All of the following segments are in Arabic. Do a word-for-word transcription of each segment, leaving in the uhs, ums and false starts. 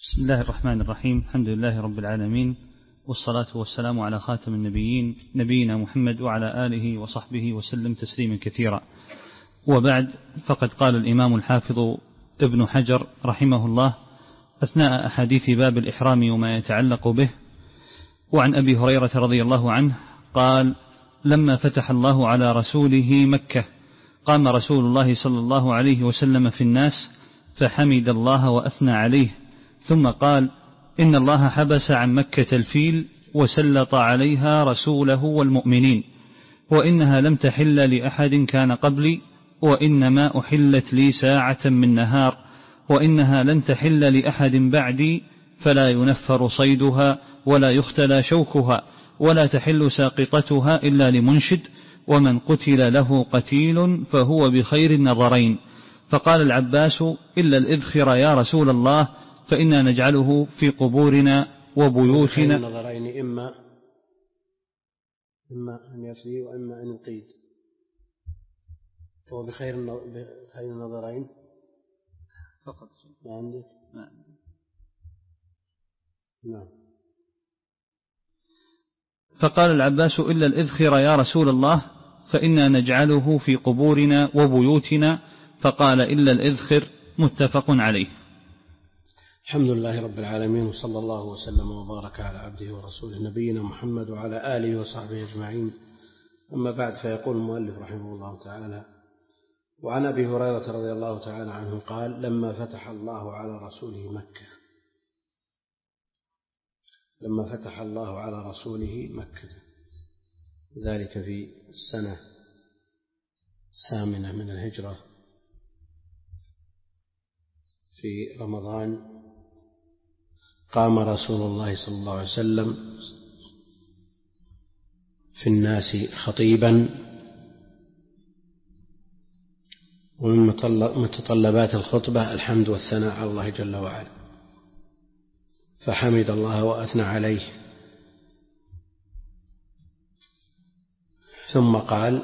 بسم الله الرحمن الرحيم. الحمد لله رب العالمين، والصلاة والسلام على خاتم النبيين نبينا محمد وعلى آله وصحبه وسلم تسليما كثيرا. وبعد، فقد قال الإمام الحافظ ابن حجر رحمه الله أثناء أحاديث باب الإحرام وما يتعلق به: وعن أبي هريرة رضي الله عنه قال: لما فتح الله على رسوله مكة قام رسول الله صلى الله عليه وسلم في الناس فحمد الله وأثنى عليه، ثم قال: إن الله حبس عن مكة الفيل وسلط عليها رسوله والمؤمنين، وإنها لم تحل لأحد كان قبلي، وإنما أحلت لي ساعة من نهار، وإنها لن تحل لأحد بعدي، فلا ينفر صيدها ولا يختلى شوكها، ولا تحل ساقطتها إلا لمنشد، ومن قتل له قتيل فهو بخير النظرين. فقال العباس: إلا الإذخر يا رسول الله، فإنا نجعله في قبورنا وبيوتنا. النظرين إما إما أن يفدي وإما أن يقيد، هو بخير بخير النظرين فقط. ما عندك؟ ما عندي. نعم. فقال العباس: إلا الإذخر يا رسول الله، فإنا نجعله في قبورنا وبيوتنا. فقال: إلا الإذخر. متفق عليه. الحمد لله رب العالمين، وصلى الله وسلم وبارك على عبده ورسوله نبينا محمد وعلى آله وصحبه أجمعين. أما بعد، فيقول المؤلف رحمه الله تعالى: وعن أبي هريرة رضي الله تعالى عنه قال: لما فتح الله على رسوله مكة لما فتح الله على رسوله مكة ذلك في السنة الثامنة من الهجرة في رمضان، قام رسول الله صلى الله عليه وسلم في الناس خطيبا، ومن متطلبات الخطبة الحمد والثناء على الله جل وعلا، فحمد الله وأثنى عليه، ثم قال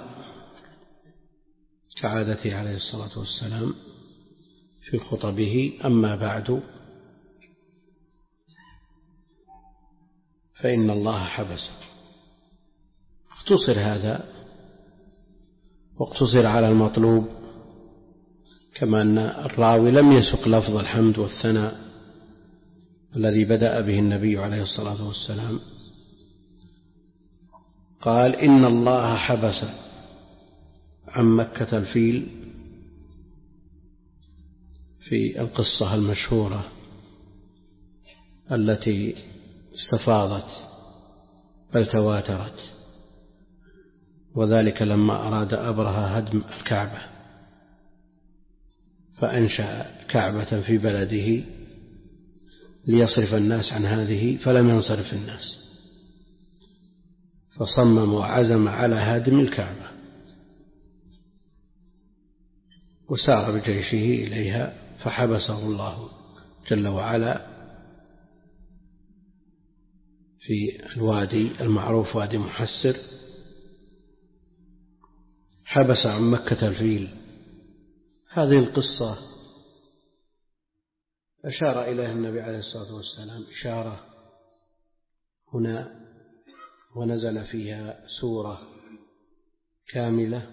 كعادته عليه الصلاة والسلام في خطبه: أما بعد، فإن الله حبس. اختصر هذا واقتصر على المطلوب، كما أن الراوي لم يسق لفظ الحمد والثناء الذي بدأ به النبي عليه الصلاة والسلام. قال: إن الله حبس عن مكة الفيل، في القصة المشهورة التي استفاضت بل تواترت، وذلك لما أراد أبرهة هدم الكعبة فأنشأ كعبة في بلده ليصرف الناس عن هذه، فلم ينصرف الناس، فصمم وعزم على هدم الكعبة، وسار بجيشه إليها، فحبسه الله جل وعلا في الوادي المعروف وادي محسر، حبس عن مكة الفيل. هذه القصة أشار إليها النبي عليه الصلاة والسلام إشارة هنا، ونزل فيها سورة كاملة،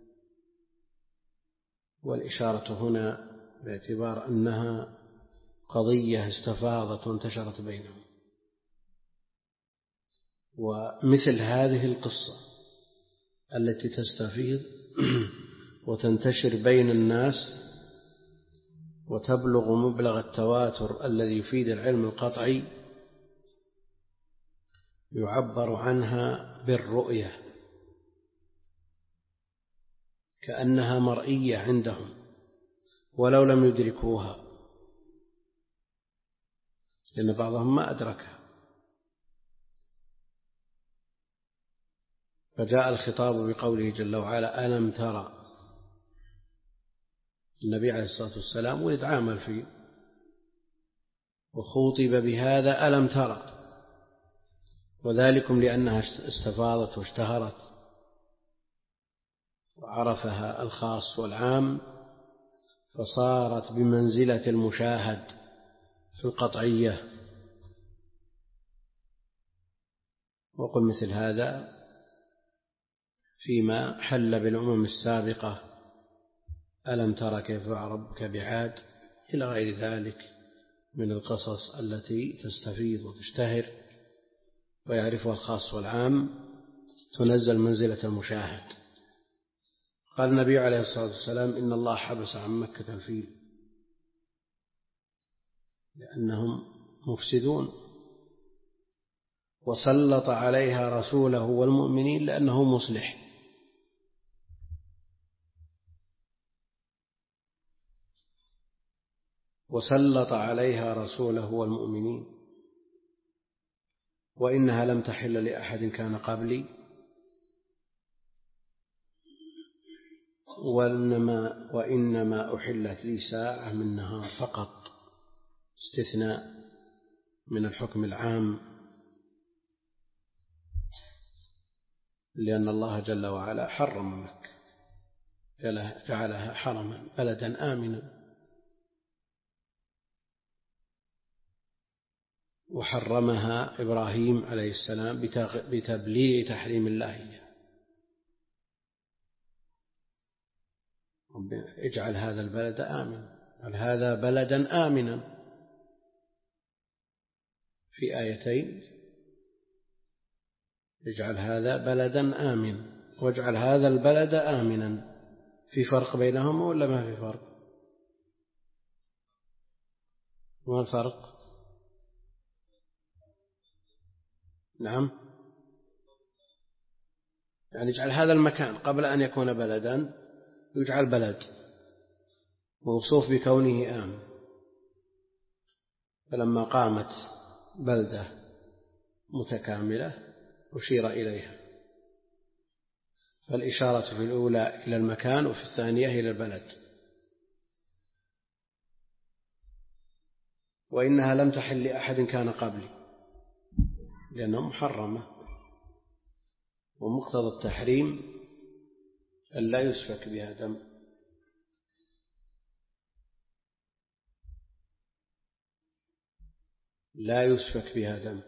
والإشارة هنا باعتبار أنها قضية استفاضت وانتشرت بينهم. ومثل هذه القصة التي تستفيض وتنتشر بين الناس وتبلغ مبلغ التواتر الذي يفيد العلم القطعي، يعبر عنها بالرؤية، كأنها مرئية عندهم ولو لم يدركوها، لأن بعضهم ما أدركها. فجاء الخطاب بقوله جل وعلا: ألم ترى. النبي عليه الصلاة والسلام ولد عام الفيل، وخوطب بهذا ألم ترى، وذلكم لأنها استفاضت واشتهرت وعرفها الخاص والعام، فصارت بمنزلة المشاهد في القطعية. وقل مثل هذا فيما حل بالأمم السابقة، ألم تر كيف فعل ربك بعاد، إلى غير ذلك من القصص التي تستفيض وتشتهر ويعرفها الخاص والعام، تنزل منزلة المشاهد. قال النبي عليه الصلاة والسلام: إن الله حبس عن مكة الفيل لأنهم مفسدون، وسلط عليها رسوله والمؤمنين لأنه مصلح. وسلط عليها رسوله والمؤمنين وإنها لم تحل لأحد كان قبلي، وإنما, وإنما أحلت لي ساعة من نهار فقط، استثناء من الحكم العام، لأن الله جل وعلا حرم مكة، جعلها حرما بلدا آمنا، وحرمها إبراهيم عليه السلام بتبليغ تحريم الله إياه. اجعل هذا البلد آمنا، اجعل هذا بلدا آمنا في آيتين، اجعل هذا بلدا آمنا واجعل هذا البلد آمنا. في فرق بينهما ولا ما في فرق؟ ما الفرق؟ نعم، يعني اجعل هذا المكان قبل أن يكون بلدا يجعل بلد موصوف بكونه آمن، فلما قامت بلدة متكاملة أشير إليها، فالإشارة في الأولى إلى المكان وفي الثانية إلى البلد. وإنها لم تحل لأحد كان قبلي لأنها محرمة، ومقتضى التحريم أن لا يسفك بها دم. لا يسفك بها دم،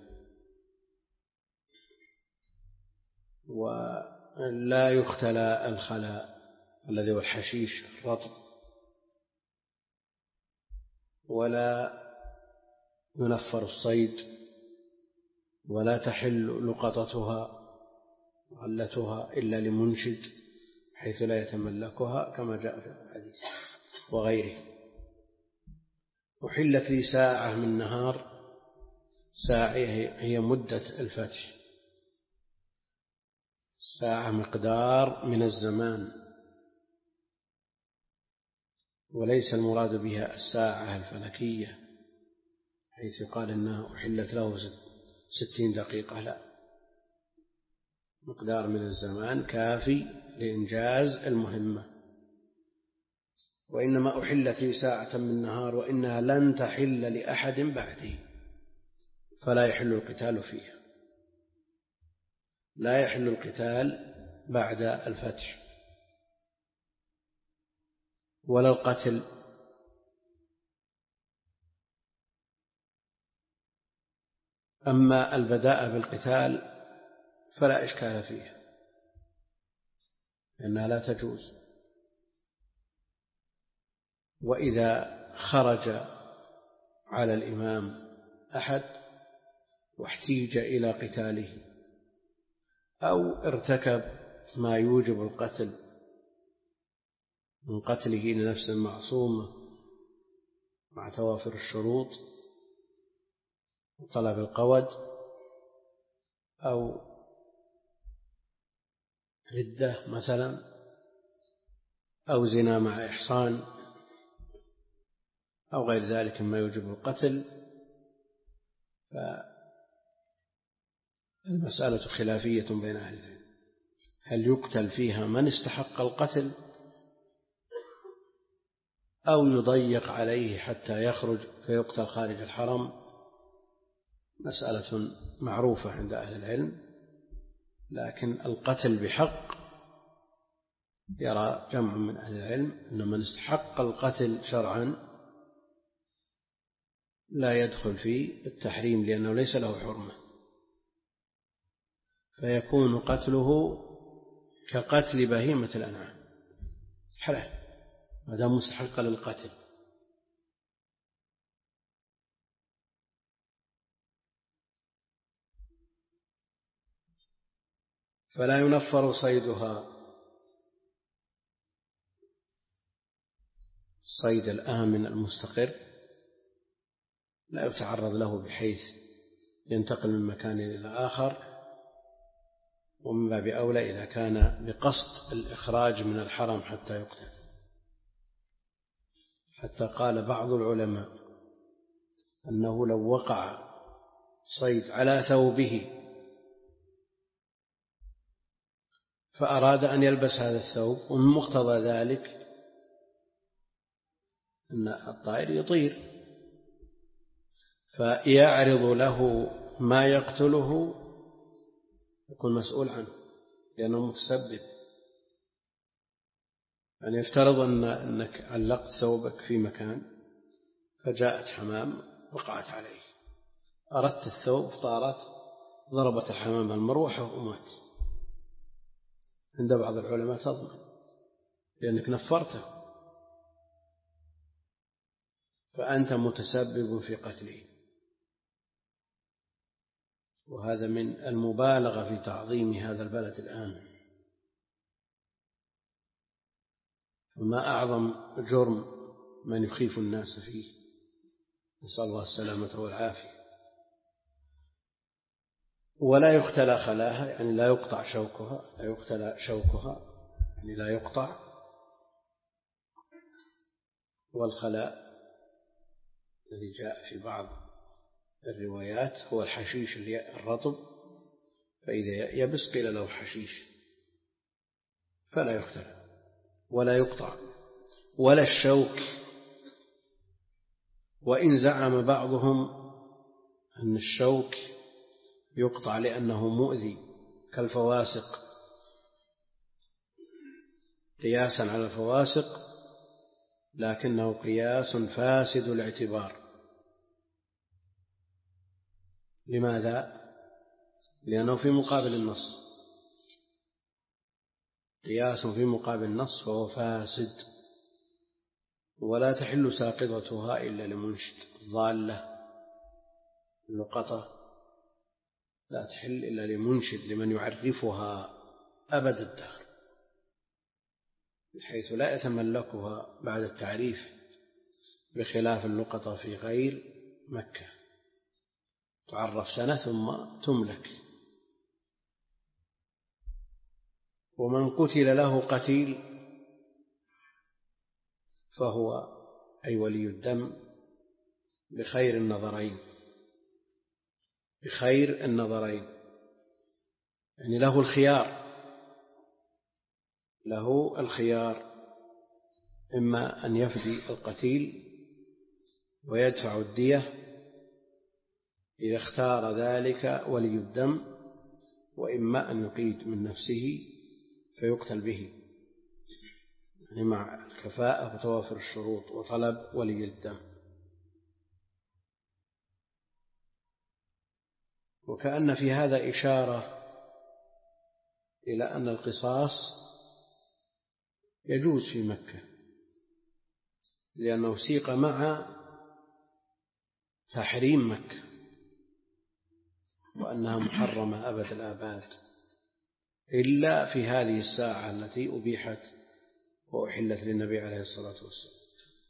ولا يختلى الخلاء الذي هو الحشيش الرطب، ولا ينفر الصيد، ولا تحل لقطتها وعلتها إلا لمنشد حيث لا يتملكها كما جاء في الحديث وغيره. أحلت لي ساعة من نهار، ساعة هي مدة الفتح، ساعة مقدار من الزمان، وليس المراد بها الساعة الفلكية حيث قال إنها أحلت له ستين دقيقة، لا، مقدار من الزمان كافي لإنجاز المهمة. وإنما أحلت لي ساعة من نهار وإنها لن تحل لأحد بعدي، فلا يحل القتال فيها، لا يحل القتال بعد الفتح ولا القتل. أما البداء بالقتال فلا إشكال فيها لأنها لا تجوز. وإذا خرج على الإمام أحد واحتيج إلى قتاله أو ارتكب ما يوجب القتل من قتله لنفس معصومة مع توافر الشروط وطلب القود أو ردة مثلا أو زنا مع إحصان أو غير ذلك مما يوجب القتل، فالمسألة خلافية بين أهل العلم، هل يقتل فيها من استحق القتل أو يضيق عليه حتى يخرج فيقتل خارج الحرم؟ مسألة معروفة عند أهل العلم، لكن القتل بحق يرى جمع من أهل العلم أن من استحق القتل شرعا لا يدخل في التحريم لأنه ليس له حرمة، فيكون قتله كقتل بهيمة الأنعام حلال ما دام مستحق للقتل. فلا ينفر صيدها، الصيد الآمن المستقر لا يتعرض له بحيث ينتقل من مكان إلى آخر، ومن باب أولى إذا كان بقصد الإخراج من الحرم حتى يقتل. حتى قال بعض العلماء أنه لو وقع صيد على ثوبه فأراد أن يلبس هذا الثوب، ومن مقتضى ذلك أن الطائر يطير، فيعرض له ما يقتله يكون مسؤول عنه لأنه متسبب. يعني يفترض أن أنك علقت ثوبك في مكان فجاءت حمام وقعت عليه، أردت الثوب طارت ضربت الحمام المروحة ومات، عند بعض العلماء تضمن لأنك نفرته، فأنت متسبب في قتله. وهذا من المبالغة في تعظيم هذا البلد الآمن. فما أعظم جرم من يخيف الناس فيه، نسأل الله السلامة والعافية. ولا يختلى خلاها، يعني لا يقطع شوكها، لا يختلى شوكها يعني لا يقطع. والخلاء الذي جاء في بعض الروايات هو الحشيش الرطب، فإذا يبس قيل له حشيش، فلا يختلى ولا يقطع. ولا الشوك، وإن زعم بعضهم أن الشوك يقطع لأنه مؤذي كالفواسق، قياسا على الفواسق، لكنه قياس فاسد الاعتبار. لماذا؟ لأنه في مقابل النص، قياس في مقابل النص فهو فاسد. ولا تحل ساقطتها إلا لمنشد، الضالة اللقطة لا تحل إلا لمنشد، لمن يعرفها أبد الدهر، بحيث لا يتملكها بعد التعريف، بخلاف اللقطة في غير مكة تعرف سنة ثم تملك. ومن قتل له قتيل فهو أي ولي الدم بخير النظرين، بخير النظرين يعني له الخيار، له الخيار إما أن يفدي القتيل ويدفع الدية إذا اختار ذلك ولي الدم، وإما أن يقيد من نفسه فيقتل به، يعني مع الكفاءة وتوافر الشروط وطلب ولي الدم. وكأن في هذا إشارة إلى أن القصاص يجوز في مكة، لأنه سيق مع تحريم مكة وأنها محرمة أبد الآباد، إلا في هذه الساعة التي أبيحت وأحلت للنبي عليه الصلاة والسلام.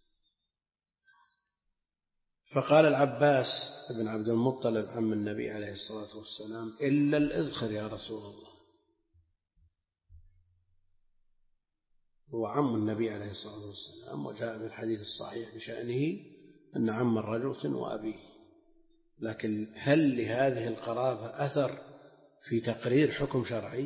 فقال العباس بن عبد المطلب عم النبي عليه الصلاة والسلام: إلا الإذخر يا رسول الله. هو عم النبي عليه الصلاة والسلام، وجاء في الحديث الصحيح بشأنه أن عم الرجل سن أبيه، لكن هل لهذه القرابة أثر في تقرير حكم شرعي؟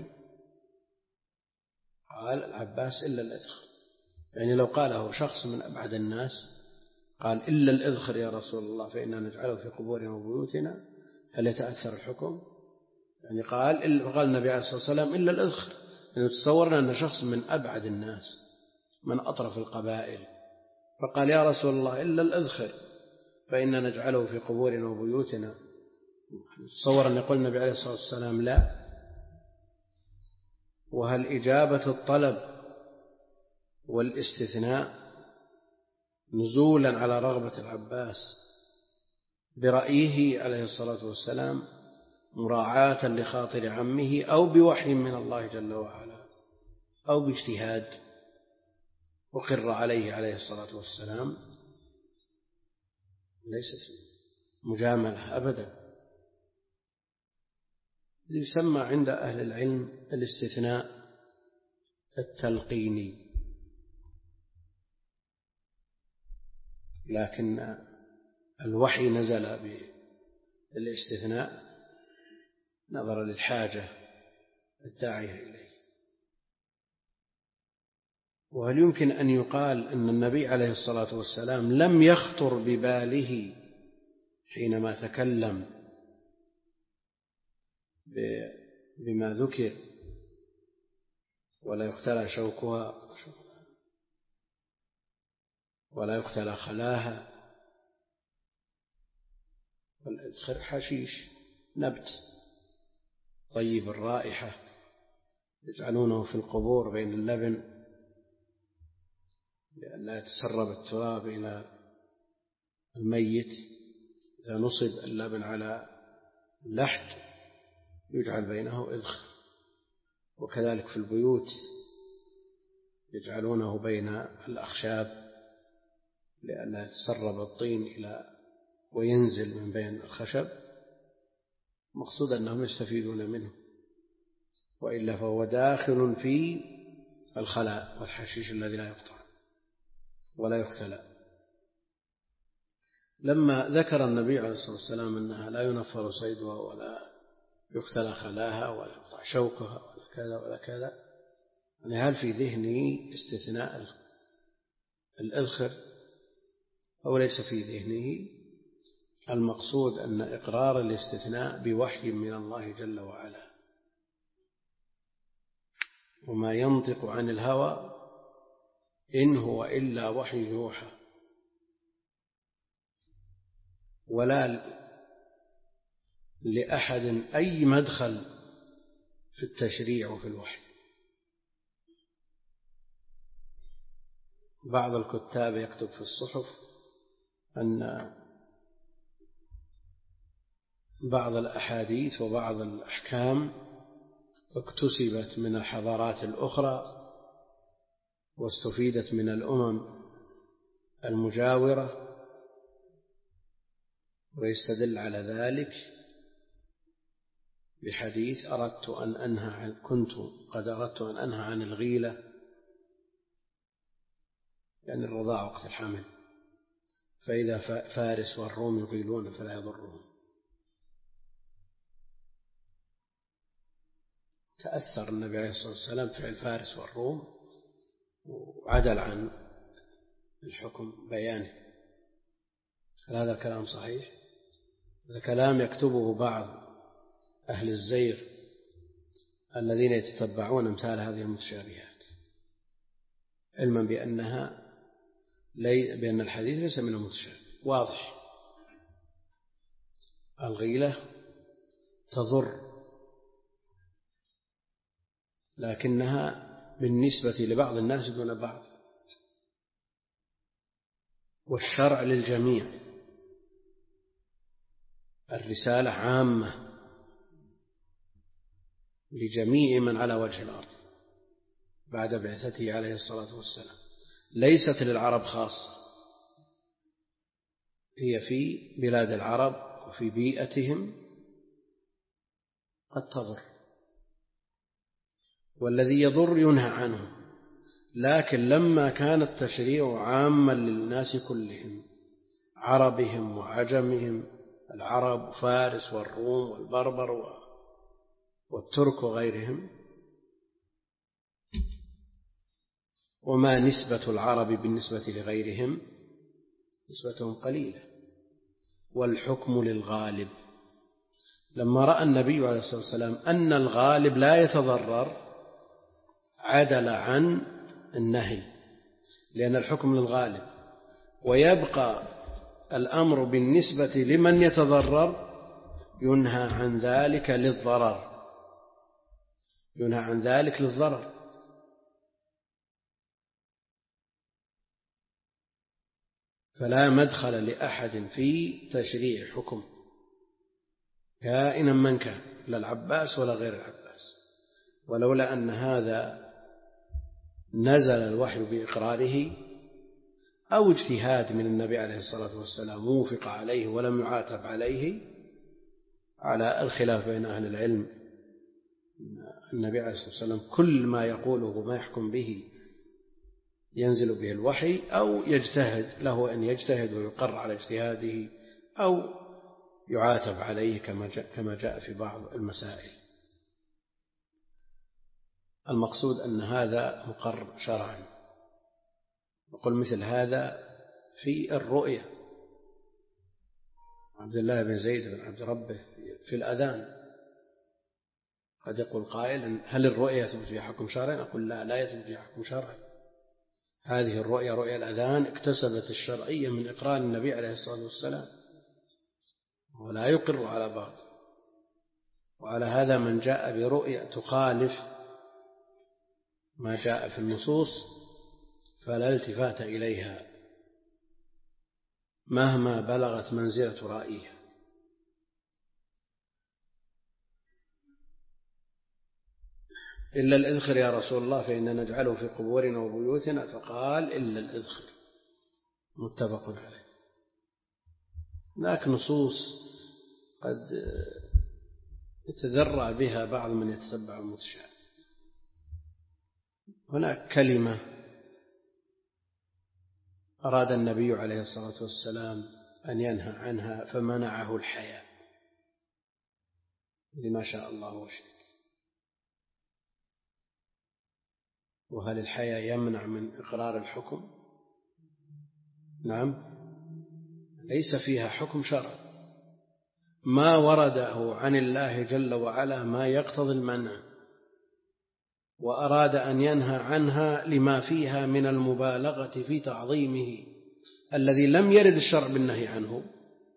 قال العباس: إلا الإذخر. يعني لو قاله شخص من أبعد الناس قال: إلا الإذخر يا رسول الله فإننا نجعله في قبورنا وبيوتنا، هل يتأثر الحكم؟ يعني قال قال النبي عليه الصلاة والسلام: إلا الإذخر. يعني تصورنا أن شخص من أبعد الناس من أطرف القبائل فقال: يا رسول الله إلا الإذخر، فإن نجعله في قبورنا وبيوتنا، تصور أن يقول النبي عليه الصلاة والسلام لا؟ وهل إجابة الطلب والاستثناء نزولا على رغبة العباس برأيه عليه الصلاة والسلام مراعاة لخاطر عمه، أو بوحي من الله جل وعلا، أو باجتهاد وقر عليه عليه الصلاة والسلام؟ ليست مجاملة أبدا. يسمى عند أهل العلم الاستثناء التلقيني، لكن الوحي نزل بالاستثناء نظرا للحاجة الداعية إليه. وهل يمكن أن يقال أن النبي عليه الصلاة والسلام لم يخطر بباله حينما تكلم بما ذكر ولا يختلى شوكها ولا يختلى خلاها؟ والإذخر حشيش نبت طيب الرائحة يجعلونه في القبور بين اللبن لئلا يتسرب التراب إلى الميت. إذا نصب اللبن على اللحد يجعل بينه إذخر. وكذلك في البيوت يجعلونه بين الأخشاب لئلا يتسرب الطين إلى وينزل من بين الخشب، مقصود أنهم يستفيدون منه، وإلا فهو داخل في الخلاء والحشيش الذي لا يقطع ولا يختلى. لما ذكر النبي عليه الصلاة والسلام أنها لا ينفر صيدها ولا يختلى خلاها ولا يقطع شوكها ولا كذا ولا كذا، يعني هل في ذهنه استثناء الإذخر أو ليس في ذهنه؟ المقصود أن إقرار الاستثناء بوحي من الله جل وعلا، وما ينطق عن الهوى إن هو إلا وحي يوحى، ولا لأحد أي مدخل في التشريع وفي الوحي. بعض الكتاب يكتب في الصحف أن بعض الأحاديث وبعض الأحكام اكتسبت من الحضارات الأخرى واستفيدت من الأمم المجاورة، ويستدل على ذلك بحديث أردت أن أنهى عن كنت قد أردت أن أنهى عن الغيلة، يعني الرضاع وقت الحمل، فإذا فارس والروم يغيلون فلا يضرهم. تأثر النبي عليه الصلاة والسلام فعل فارس والروم وعدل عن الحكم بيانه. هل هذا الكلام صحيح؟ هذا كلام يكتبه بعض أهل الزيغ الذين يتتبعون أمثال هذه المتشابهات، علما بأنها لي بأن الحديث ليس من المتشابه واضح. الغيلة تضر، لكنها بالنسبة لبعض الناس دون بعض، والشرع للجميع، الرسالة عامة لجميع من على وجه الأرض بعد بعثته عليه الصلاة والسلام، ليست للعرب خاصة، هي في بلاد العرب وفي بيئتهم قد تضر، والذي يضر ينهى عنه. لكن لما كان التشريع عاما للناس كلهم، عربهم وعجمهم، العرب وفارس والروم والبربر والترك وغيرهم، وما نسبة العرب بالنسبة لغيرهم؟ نسبتهم قليلة، والحكم للغالب. لما رأى النبي عليه الصلاة والسلام أن الغالب لا يتضرر عدل عن النهي، لأن الحكم للغالب، ويبقى الأمر بالنسبة لمن يتضرر ينهى عن ذلك للضرر، ينهى عن ذلك للضرر. فلا مدخل لأحد في تشريع حكم كائنا من كان، لا العباس ولا غير العباس. ولولا أن هذا نزل الوحي بإقراره أو اجتهاد من النبي عليه الصلاة والسلام وفق عليه ولم يعاتب عليه، على الخلاف بين أهل العلم، النبي عليه الصلاة والسلام كل ما يقوله وما يحكم به ينزل به الوحي، أو يجتهد له أن يجتهد ويقر على اجتهاده، أو يعاتب عليه كما جاء في بعض المسائل. المقصود أن هذا مقر شرعا. نقول مثل هذا في الرؤية، عبد الله بن زيد بن عبد ربه في الأذان قد يقول قائل هل الرؤية يثبت فيها حكم شرعي؟ أقول لا، لا يثبت فيها حكم شرعي. هذه الرؤية رؤية الأذان اكتسبت الشرعية من إقرار النبي عليه الصلاة والسلام، ولا يقر على بعض. وعلى هذا من جاء برؤية تخالف ما جاء في النصوص فلا التفات إليها مهما بلغت منزلة رأيها. إلا الإذخر يا رسول الله فإننا نجعله في قبورنا وبيوتنا، فقال إلا الإذخر، متفق عليه. هناك نصوص قد يتذرع بها بعض من يتتبع المتشابه. هناك كلمة أراد النبي عليه الصلاة والسلام أن ينهى عنها فمنعه الحياء لما شاء الله وشئت. وهل الحياء يمنع من إقرار الحكم؟ نعم، ليس فيها حكم شرعي. ما ورده عن الله جل وعلا ما يقتضي المنع، وأراد أن ينهى عنها لما فيها من المبالغة في تعظيمه الذي لم يرد الشرع بالنهي عنه.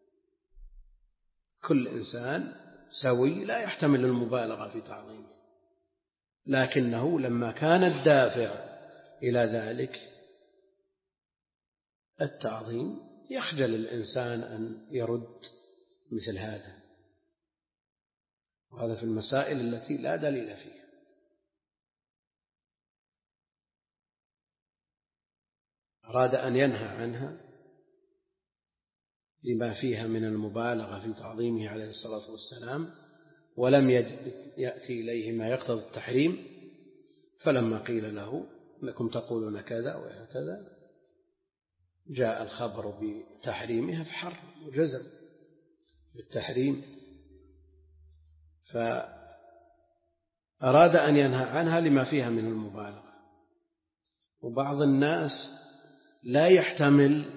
كل إنسان سوي لا يحتمل المبالغة في تعظيمه، لكنه لما كان الدافع إلى ذلك التعظيم يخجل الإنسان أن يرد مثل هذا، وهذا في المسائل التي لا دليل فيها. أراد أن ينهى عنها لما فيها من المبالغة في تعظيمه عليه الصلاة والسلام، ولم يأتي إليه ما يقتضي التحريم. فلما قيل له لكم تقولون كذا وهكذا جاء الخبر بتحريمها فحرم وجزم بالتحريم، فأراد أن ينهى عنها لما فيها من المبالغة. وبعض الناس لا يحتمل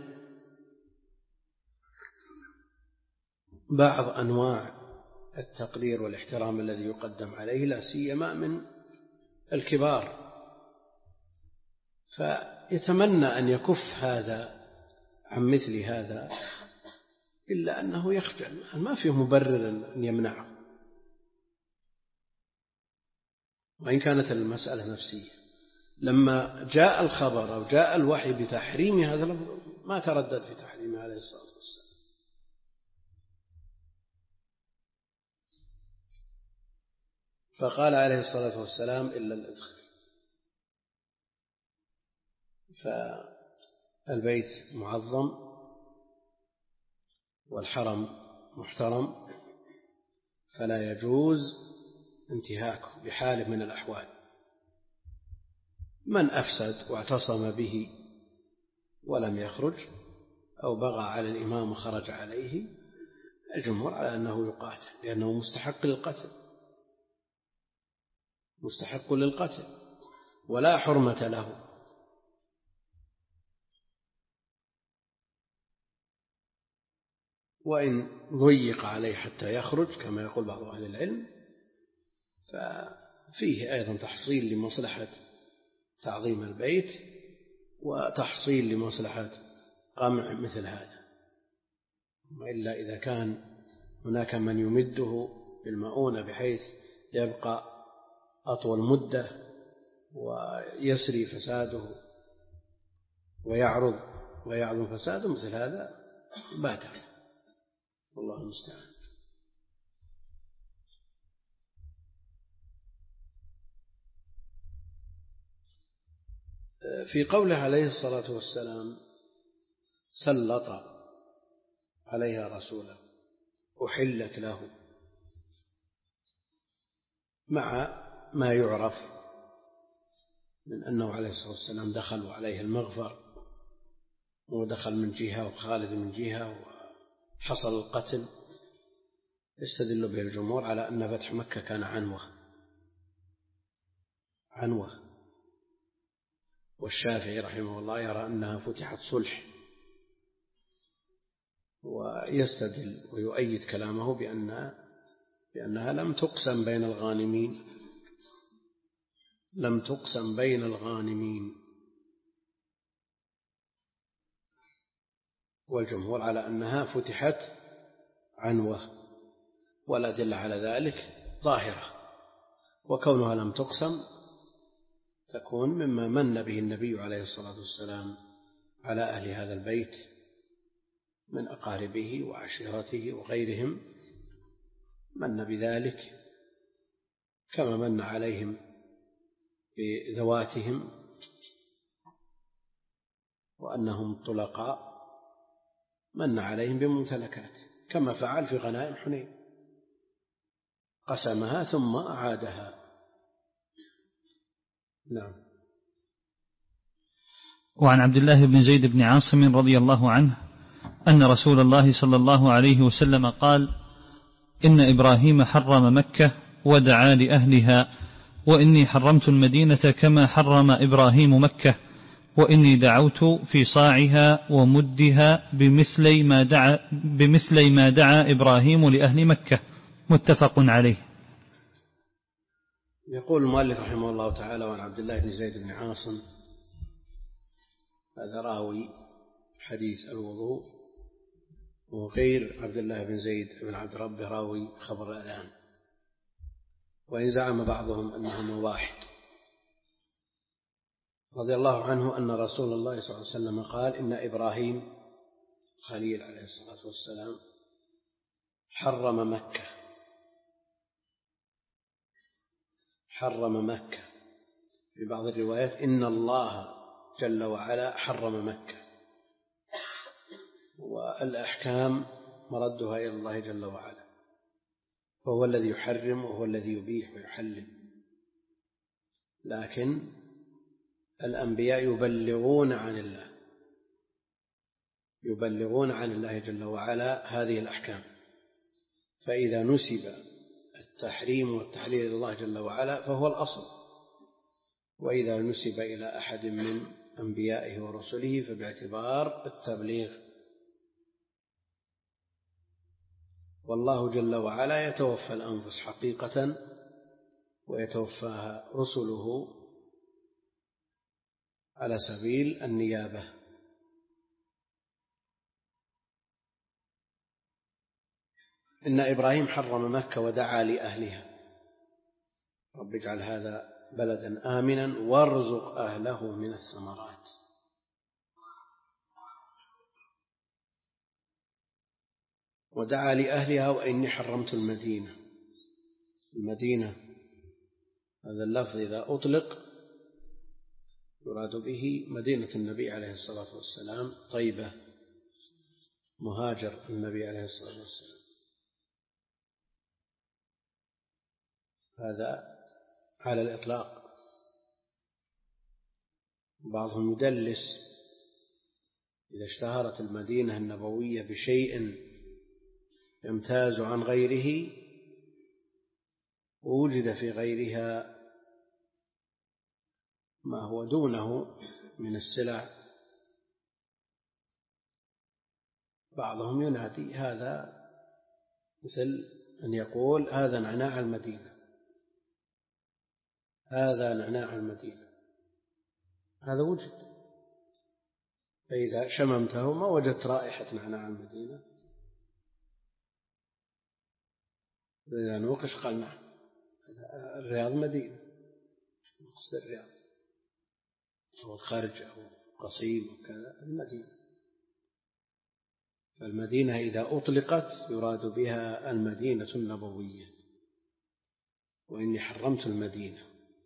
بعض أنواع التقدير والاحترام الذي يقدم عليه، لا سيما من الكبار، فيتمنى أن يكف هذا عن مثل هذا، إلا أنه يخجل، ما فيه مبرر أن يمنعه، وإن كانت المسألة نفسية. لما جاء الخبر أو جاء الوحي بتحريم هذا ما تردد في تحريمه عليه الصلاة والسلام. فقال عليه الصلاة والسلام إلا الإذخر. فالبيت معظم والحرم محترم، فلا يجوز انتهاكه بحال من الأحوال. من أفسد واعتصم به ولم يخرج، أو بغى على الإمام وخرج عليه، الجمهور على أنه يقاتل، لأنه مستحق للقتل، مستحق للقتل ولا حرمة له. وإن ضيق عليه حتى يخرج كما يقول بعض أهل العلم، ففيه أيضا تحصيل لمصلحة تعظيم البيت وتحصيل لمصلحة قمع مثل هذا. وإلا إذا كان هناك من يمده بالمؤونة بحيث يبقى أطول مدة ويسري فساده ويعرض ويعظم فساده، مثل هذا بات والله المستعان. في قوله عليه الصلاة والسلام سلط عليها رسوله أحلت له، مع ما يعرف من أنه عليه الصلاة والسلام دخلوا عليه المغفر، ودخل من جهة وخالد من جهة وحصل القتل، يستدل به الجمهور على أن فتح مكة كان عنوة عنوة والشافعي رحمه الله يرى أنها فتحت صلح، ويستدل ويؤيد كلامه بأن بأنها لم تقسم بين الغانمين لم تقسم بين الغانمين والجمهور على أنها فتحت عنوة، والأدلة على ذلك ظاهرة، وكونها لم تقسم تكون مما من به النبي عليه الصلاة والسلام على أهل هذا البيت من أقاربه وعشيرته وغيرهم، من بذلك كما من عليهم بذواتهم وأنهم طلقاء، من عليهم بممتلكات، كما فعل في غنائم حنين قسمها ثم أعادها. نعم. وعن عبد الله بن زيد بن عاصم رضي الله عنه أن رسول الله صلى الله عليه وسلم قال: إن إبراهيم حرم مكة ودعا لأهلها، وإني حرمت المدينة كما حرم إبراهيم مكة، وإني دعوت في صاعها ومدها بمثل ما دعا, بمثل ما دعا إبراهيم لأهل مكة. متفق عليه. يقول المؤلف رحمه الله تعالى: وعن عبد الله بن زيد بن عاصم، هذا راوي حديث الوضوء، وغير عبد الله بن زيد بن عبد ربه راوي خبر الآن، وإن زعم بعضهم أنهم واحد. رضي الله عنه أن رسول الله صلى الله عليه وسلم قال: إن إبراهيم خليل عليه الصلاة والسلام حرم مكة حرم مكة في بعض الروايات إن الله جل وعلا حرم مكة، والأحكام مردها إلى الله جل وعلا، فهو الذي يحرم وهو الذي يبيح ويحلل، لكن الأنبياء يبلغون عن الله يبلغون عن الله جل وعلا هذه الأحكام، فإذا نسب التحريم والتحليل إلى الله جل وعلا فهو الأصل، وإذا نسب إلى أحد من أنبيائه ورسله فباعتبار التبليغ. والله جل وعلا يتوفى الأنفس حقيقة ويتوفاها رسله على سبيل النيابة. إن إبراهيم حرم مكة ودعا لأهلها: رب اجعل هذا بلدا آمنا وارزق أهله من الثمرات. ودعا لأهلها: وإني حرمت المدينة. المدينة هذا اللفظ إذا أطلق يراد به مدينة النبي عليه الصلاة والسلام، طيبة، مهاجر النبي عليه الصلاة والسلام، هذا على الإطلاق. بعضهم يدلس: إذا اشتهرت المدينة النبوية بشيء يمتاز عن غيره ووجد في غيرها ما هو دونه من السلع، بعضهم ينادي هذا مثل أن يقول: هذا نعناع المدينة، هذا نعناع المدينة، هذا وجد، فإذا شممته ما وجدت رائحة نعناع المدينة، إذا نوقش قال نعم الرياض مدينة، مقصد الرياض أو الخارج أو قصيم وكذا المدينة. فالمدينة إذا أطلقت يراد بها المدينة النبوية. وإني حرمت المدينة،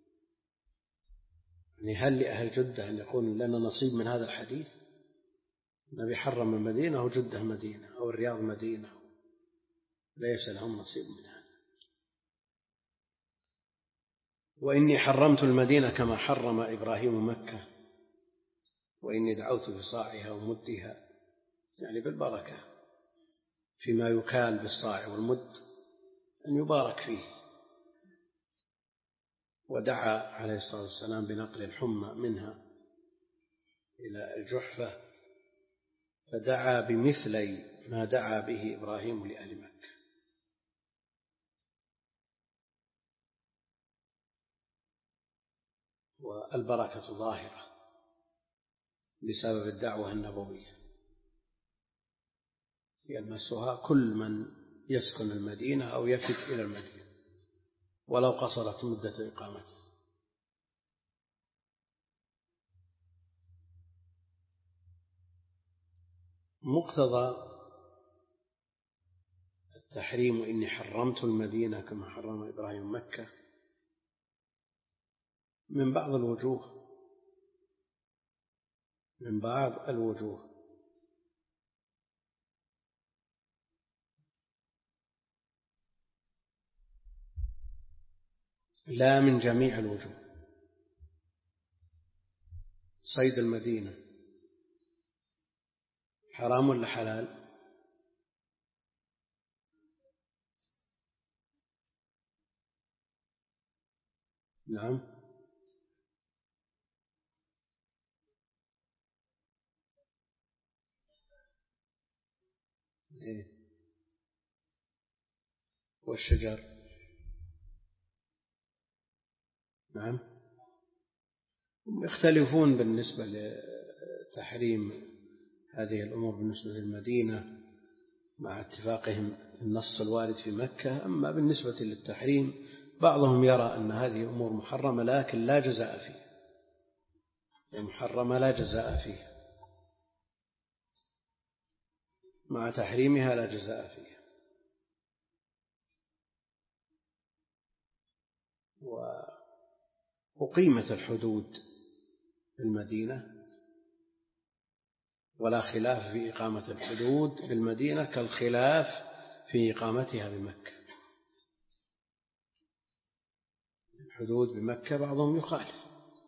يعني هل لأهل جدة أن يكون لنا نصيب من هذا الحديث؟ النبي حرم المدينة أو جدة مدينة أو الرياض مدينة، ليس لهم نصيب من هذا. وإني حرمت المدينة كما حرم إبراهيم مكة، وإني دعوت بصاعها ومدها، يعني بالبركة فيما يكال بالصاع والمد أن يبارك فيه. ودعا عليه الصلاة والسلام بنقل الحمى منها إلى الجحفة، فدعا بمثلي ما دعا به إبراهيم لأهل مكة. والبركة ظاهرة بسبب الدعوة النبوية، يلمسها كل من يسكن المدينة أو يفد إلى المدينة ولو قصرت مدة إقامته. مقتضى التحريم إني حرمت المدينة كما حرم إبراهيم مكة من بعض الوجوه من بعض الوجوه لا من جميع الوجوه. صيد المدينة حرام ولا حلال؟ نعم. إيه؟ والشجر؟ نعم. يختلفون بالنسبة لتحريم هذه الأمور بالنسبة للمدينة مع اتفاقهم النص الوارد في مكة. أما بالنسبة للتحريم بعضهم يرى أن هذه أمور محرمة لكن لا جزاء فيها، محرمة لا جزاء فيها، مع تحريمها لا جزاء فيها. وأقيمت الحدود في المدينة، ولا خلاف في إقامة الحدود بالمدينة كالخلاف في إقامتها بمكة. الحدود بمكة بعضهم يخالف.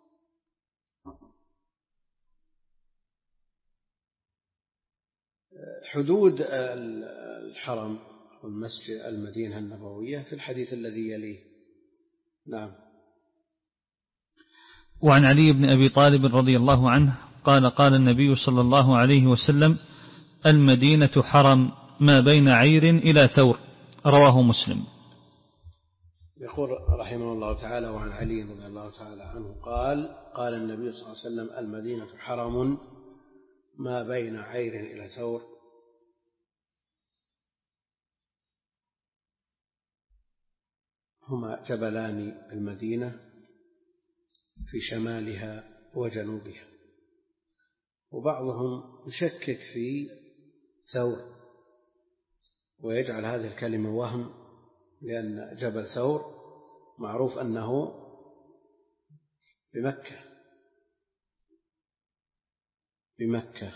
حدود الحرم والمسجد المدينة النبوية في الحديث الذي يليه. نعم. وعن علي بن أبي طالب رضي الله عنه قال قال النبي صلى الله عليه وسلم: المدينة حرم ما بين عير إلى ثور. رواه مسلم. يقول رحمه الله تعالى: وعن علي رضي الله تعالى عنه قال قال النبي صلى الله عليه وسلم: المدينة حرم ما بين عير إلى ثور. هما جبلان المدينة في شمالها وجنوبها. وبعضهم يشكك في ثور ويجعل هذه الكلمة وهم، لأن جبل ثور معروف أنه بمكة بمكة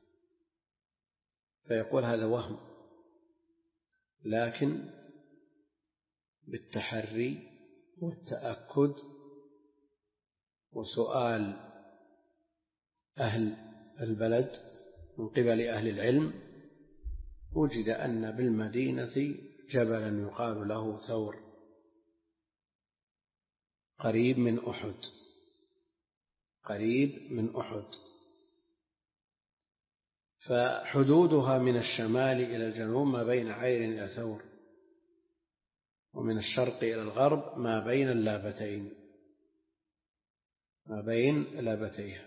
فيقول هذا وهم. لكن بالتحري والتأكد وسؤال أهل البلد من قبل أهل العلم وجد أن بالمدينة جبلا يقال له ثور قريب من أحد قريب من أحد فحدودها من الشمال إلى الجنوب ما بين عير إلى ثور، ومن الشرق إلى الغرب ما بين اللابتين ما بين لابتيها.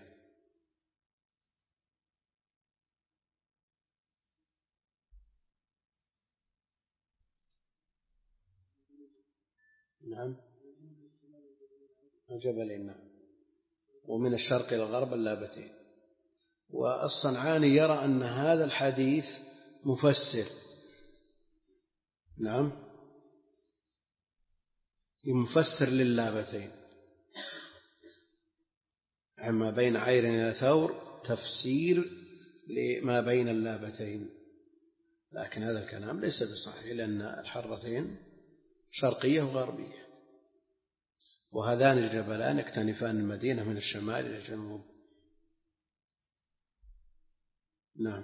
نعم الجبلين نعم، ومن الشرق إلى الغرب اللابتين. والصنعاني يرى أن هذا الحديث مفسر، نعم مفسر للابتين، عما بين عير إلى ثور تفسير لما بين اللابتين. لكن هذا الكلام ليس بصحيح، لأن الحرتين شرقية وغربية، وهذان الجبلان يكتنفان المدينة من الشمال إلى الجنوب. نعم.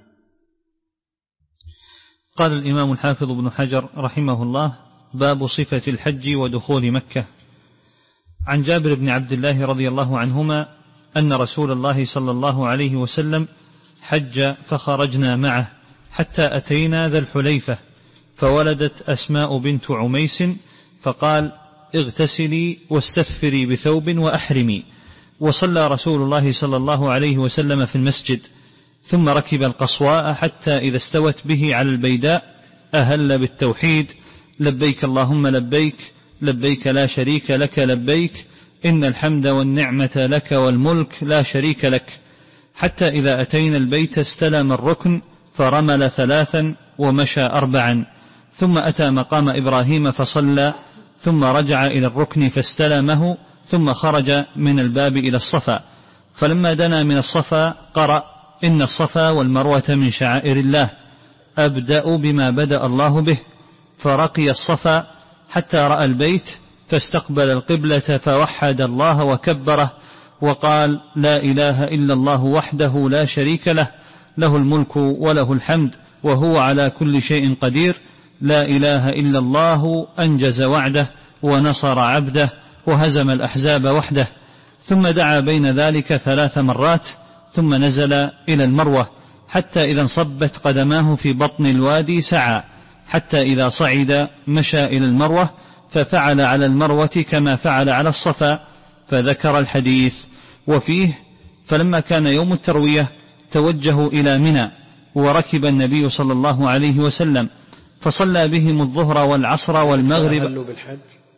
قال الإمام الحافظ ابن حجر رحمه الله: باب صفة الحج ودخول مكة. عن جابر بن عبد الله رضي الله عنهما أن رسول الله صلى الله عليه وسلم حج فخرجنا معه حتى أتينا ذا الحليفة، فولدت أسماء بنت عميس، فقال: اغتسلي واستثفري بثوب وأحرمي. وصلى رسول الله صلى الله عليه وسلم في المسجد، ثم ركب القصواء حتى إذا استوت به على البيداء أهل بالتوحيد: لبيك اللهم لبيك، لبيك لا شريك لك لبيك، إن الحمد والنعمة لك والملك لا شريك لك. حتى إذا أتينا البيت استلم الركن فرمل ثلاثا ومشى أربعا، ثم أتى مقام إبراهيم فصلى، ثم رجع إلى الركن فاستلمه، ثم خرج من الباب إلى الصفا، فلما دنا من الصفا قرأ: إن الصفا والمروة من شعائر الله، أبدأ بما بدأ الله به. فرقي الصفا حتى رأى البيت، فاستقبل القبلة فوحد الله وكبره، وقال: لا إله إلا الله وحده لا شريك له، له الملك وله الحمد وهو على كل شيء قدير، لا إله إلا الله أنجز وعده ونصر عبده وهزم الأحزاب وحده. ثم دعا بين ذلك ثلاث مرات، ثم نزل إلى المروة حتى إذا انصبت قدماه في بطن الوادي سعى، حتى إذا صعد مشى إلى المروة، ففعل على المروة كما فعل على الصفا، فذكر الحديث. وفيه: فلما كان يوم التروية توجهوا إلى منى، وركب النبي صلى الله عليه وسلم فصلى بهم الظهر والعصر والمغرب. فأهلوا بالحج،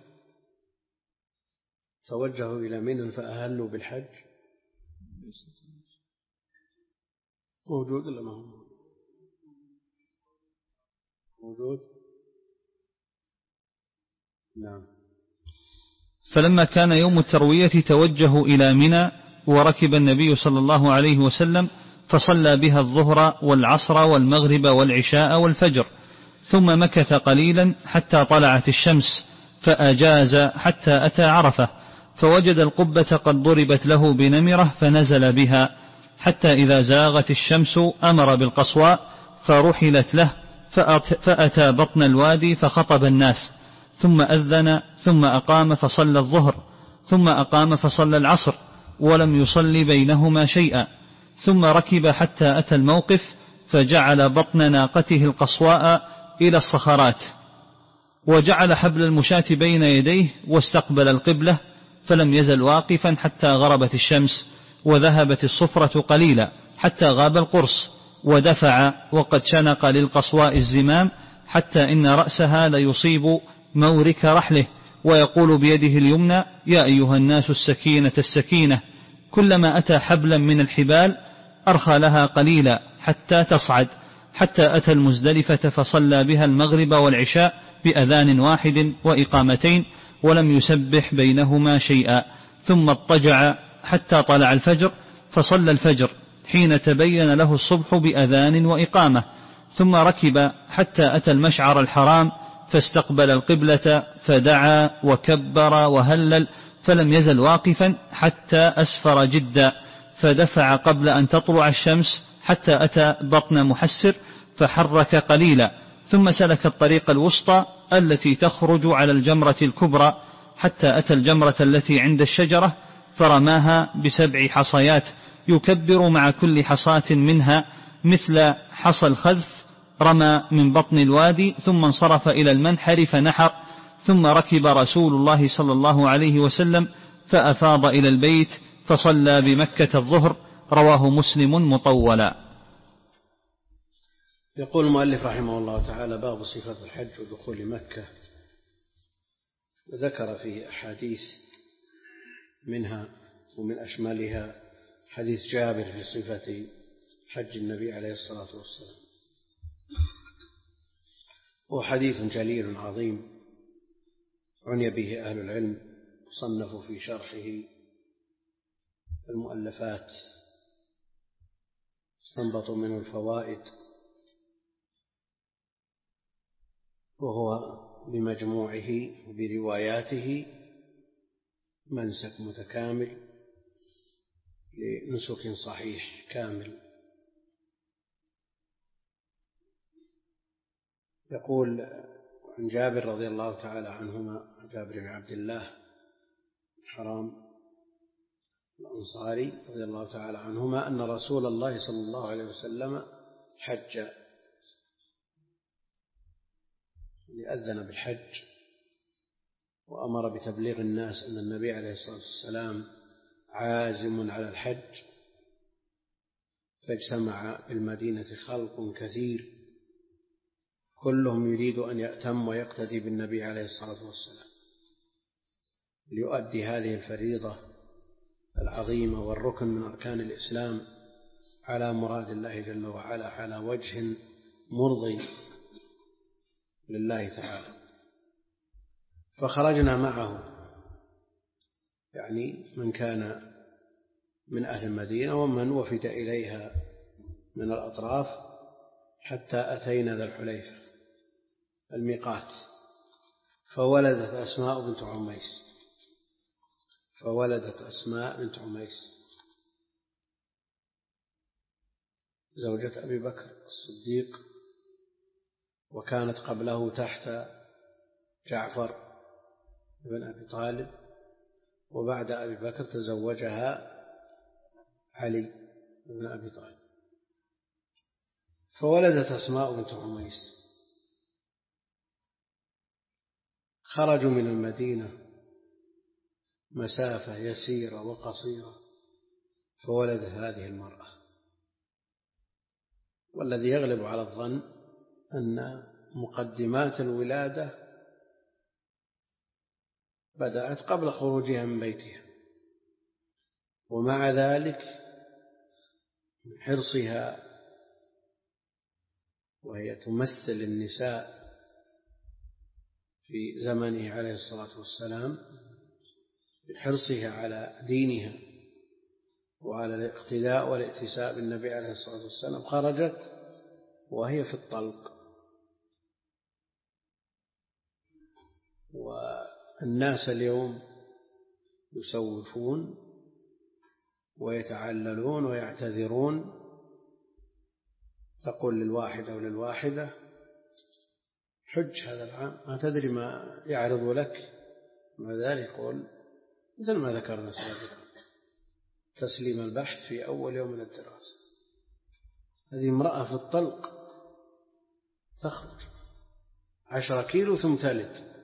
توجهوا إلى منى فأهلوا بالحج. موجود ولا ما هو موجود؟ نعم. فلما كان يوم التروية توجهوا إلى منى، وركب النبي صلى الله عليه وسلم فصلى بها الظهر والعصر والمغرب والعشاء والفجر، ثم مكث قليلا حتى طلعت الشمس، فأجاز حتى أتى عرفة، فوجد القبة قد ضربت له بنمرة فنزل بها، حتى إذا زاغت الشمس أمر بالقصواء فرحلت له، فأتى بطن الوادي فخطب الناس، ثم أذن، ثم أقام فصلى الظهر، ثم أقام فصلى العصر، ولم يصلي بينهما شيئا، ثم ركب حتى أتى الموقف، فجعل بطن ناقته القصواء إلى الصخرات، وجعل حبل المشاة بين يديه، واستقبل القبلة، فلم يزل واقفا حتى غربت الشمس، وذهبت الصفرة قليلا حتى غاب القرص، ودفع وقد شنق للقصواء الزمام، حتى إن رأسها ليصيب مورك رحله، ويقول بيده اليمنى: يا أيها الناس السكينة السكينة. كلما أتى حبلا من الحبال أرخى لها قليلا حتى تصعد، حتى أتى المزدلفة فصلى بها المغرب والعشاء بأذان واحد وإقامتين، ولم يسبح بينهما شيئا، ثم اضطجع حتى طلع الفجر، فصلى الفجر حين تبين له الصبح بأذان وإقامة، ثم ركب حتى أتى المشعر الحرام، فاستقبل القبلة، فدعا وكبر وهلل، فلم يزل واقفا حتى أسفر جدا، فدفع قبل أن تطلع الشمس حتى أتى بطن محسر، فحرك قليلا، ثم سلك الطريق الوسطى التي تخرج على الجمرة الكبرى، حتى أتى الجمرة التي عند الشجرة، فرماها بسبع حصيات، يكبر مع كل حصاة منها مثل حصى الخذف، رمى من بطن الوادي، ثم انصرف إلى المنحر فنحر، ثم ركب رسول الله صلى الله عليه وسلم فأفاض إلى البيت، فصلى بمكة الظهر. رواه مسلم مطولا. يقول المؤلف رحمه الله تعالى: باب صفة الحج ودخول مكة. ذكر فيه أحاديث منها ومن أشملها حديث جابر في صفة حج النبي عليه الصلاة والسلام، وحديث جليل عظيم عني به أهل العلم صنفوا في شرحه المؤلفات، استنبطوا منه الفوائد، وهو بمجموعه وبرواياته منسك متكامل لنسك صحيح كامل. يقول عن جابر رضي الله تعالى عنهما، جابر بن عبد الله حرام الأنصاري رضي الله تعالى عنهما، أن رسول الله صلى الله عليه وسلم حج، لأذن بالحج وأمر بتبليغ الناس أن النبي عليه الصلاة والسلام عازم على الحج، فاجتمع بالمدينة خلق كثير كلهم يريد أن يأتم ويقتدي بالنبي عليه الصلاة والسلام ليؤدي هذه الفريضة العظيمة والركن من أركان الإسلام على مراد الله جل وعلا على وجه مرضي لله تعالى. فخرجنا معه، يعني من كان من أهل المدينة ومن وفد إليها من الأطراف، حتى أتينا ذا الحليفة الميقات، فولدت أسماء بنت عميس فولدت أسماء بنت عميس زوجة أبي بكر الصديق، وكانت قبله تحت جعفر بن أبي طالب، وبعد أبي بكر تزوجها علي بن أبي طالب، فولدت أسماء بنت عميس. خرجوا من المدينة مسافة يسيرة وقصيرة فولد هذه المرأة، والذي يغلب على الظن أن مقدمات الولادة بدأت قبل خروجها من بيتها، ومع ذلك من حرصها وهي تمثل النساء في زمنه عليه الصلاة والسلام بحرصها على دينها وعلى الاقتداء والائتساء بالنبي عليه الصلاة والسلام، خرجت وهي في الطلق. والناس اليوم يسوفون ويتعللون ويعتذرون، تقول للواحدة وللواحدة حج هذا العام، ما تدري ما يعرض لك، مع ذلك يقول مثل ما ذكرنا سابقا تسليم البحث في أول يوم من الدراسة. هذه امرأة في الطلق تخرج عشرة كيلو ثم تلد.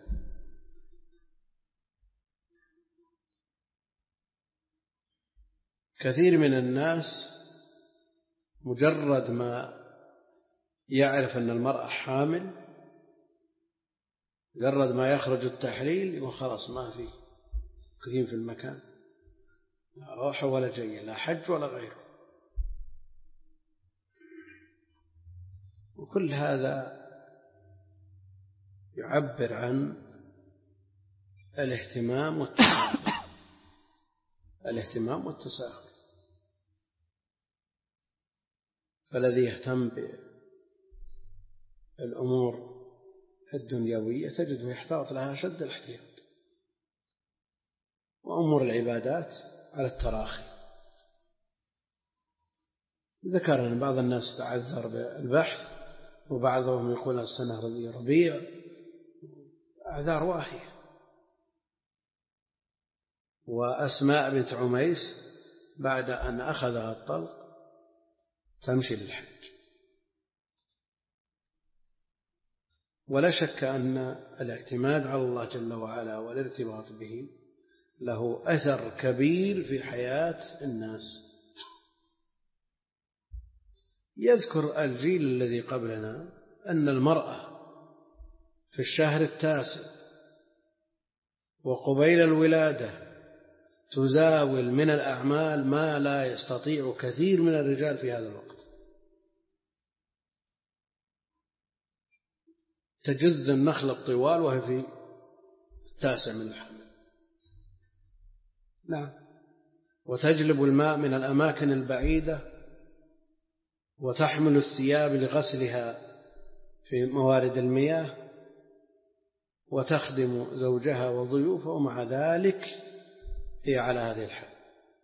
كثير من الناس مجرد ما يعرف أن المرأة حامل، مجرد ما يخرج التحليل يقول خلاص ما في كثير في المكان، لا روح ولا جاية، لا حج ولا غيره. وكل هذا يعبر عن الاهتمام والتساهل الاهتمام والتساهل فالذي يهتم بالأمور الدنيوية تجده يحتاط لها شد الاحتياط، وأمور العبادات على التراخي. ذكر أن بعض الناس تعذر بالبحث، وبعضهم يقول السنة ربيع ربيع، أعذار واهية. وأسماء بنت عميس بعد أن أخذها الطلق تمشي للحج. ولا شك أن الاعتماد على الله جل وعلا والارتباط به له أثر كبير في حياة الناس. يذكر الجيل الذي قبلنا أن المرأة في الشهر التاسع وقبيل الولادة تزاول من الأعمال ما لا يستطيع كثير من الرجال في هذا الوقت. تجز النخل الطوال وهي في التاسع من الحمل. نعم. وتجلب الماء من الأماكن البعيدة وتحمل الثياب لغسلها في موارد المياه وتخدم زوجها وضيوفه، ومع ذلك هي على هذه الحال.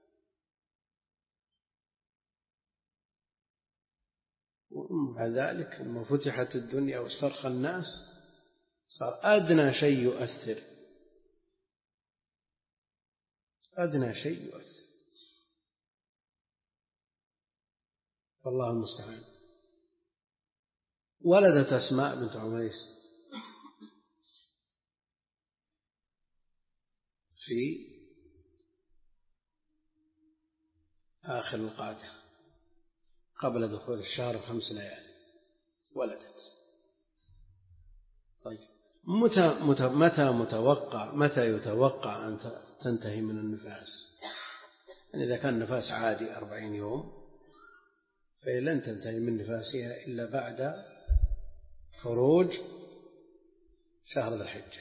ومع ذلك لما فتحت الدنيا واسترخى الناس صار أدنى شيء يؤثر، أدنى شيء يؤثر. والله المستعان. ولدت أسماء بنت عميس في آخر القعدة قبل دخول الشهر بخمس ليالي ولدت. طيب متى متى متى متوقع متى يتوقع أن تنتهي من النفاس؟ يعني إذا كان نفاس عادي أربعين يوم فهي لن تنتهي من نفاسها إلا بعد خروج شهر ذي الحجة.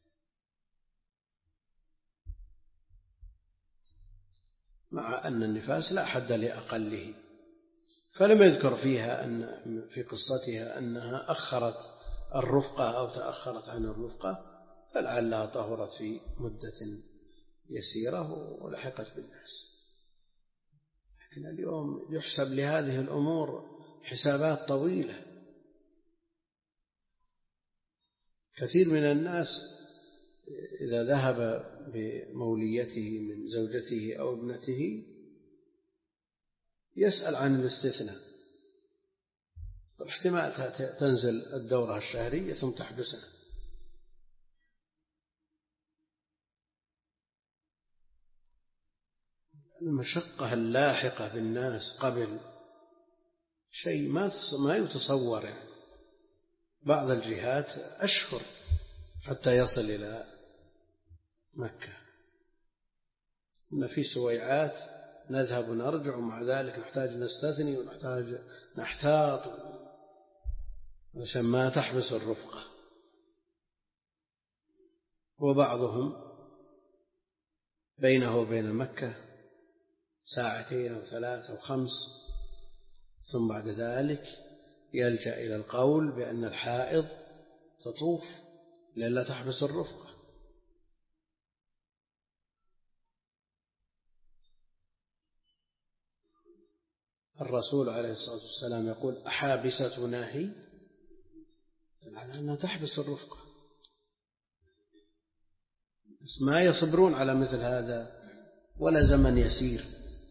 مع أن النفاس لا حد لأقله، فلم يذكر فيها أن في قصتها أنها أخرت الرفقة أو تأخرت عن الرفقة، فلعلها طهرت في مدة يسيرة ولحقت بالناس. لكن اليوم يحسب لهذه الأمور حسابات طويلة. كثير من الناس إذا ذهب بموليته من زوجته أو ابنته يسأل عن الاستثناء، واحتمال تنزل الدورة الشهرية ثم تحبسها. المشقة اللاحقة بالناس قبل شيء ما ما يتصور. يعني بعض الجهات أشهر حتى يصل إلى مكة. إن في سويعات نذهب ونرجع، ومع ذلك نحتاج نستثني ونحتاج نحتاط عشان ما تحبس الرفقة. وبعضهم بينه وبين مكة ساعتين أو ثلاث أو خمس، ثم بعد ذلك يلجأ إلى القول بأن الحائض تطوف لئلا تحبس الرفقة. الرسول عليه الصلاة والسلام يقول أحابستنا هي؟ على أنها تحبس الرفقة. بس ما يصبرون على مثل هذا ولا زمن يسير.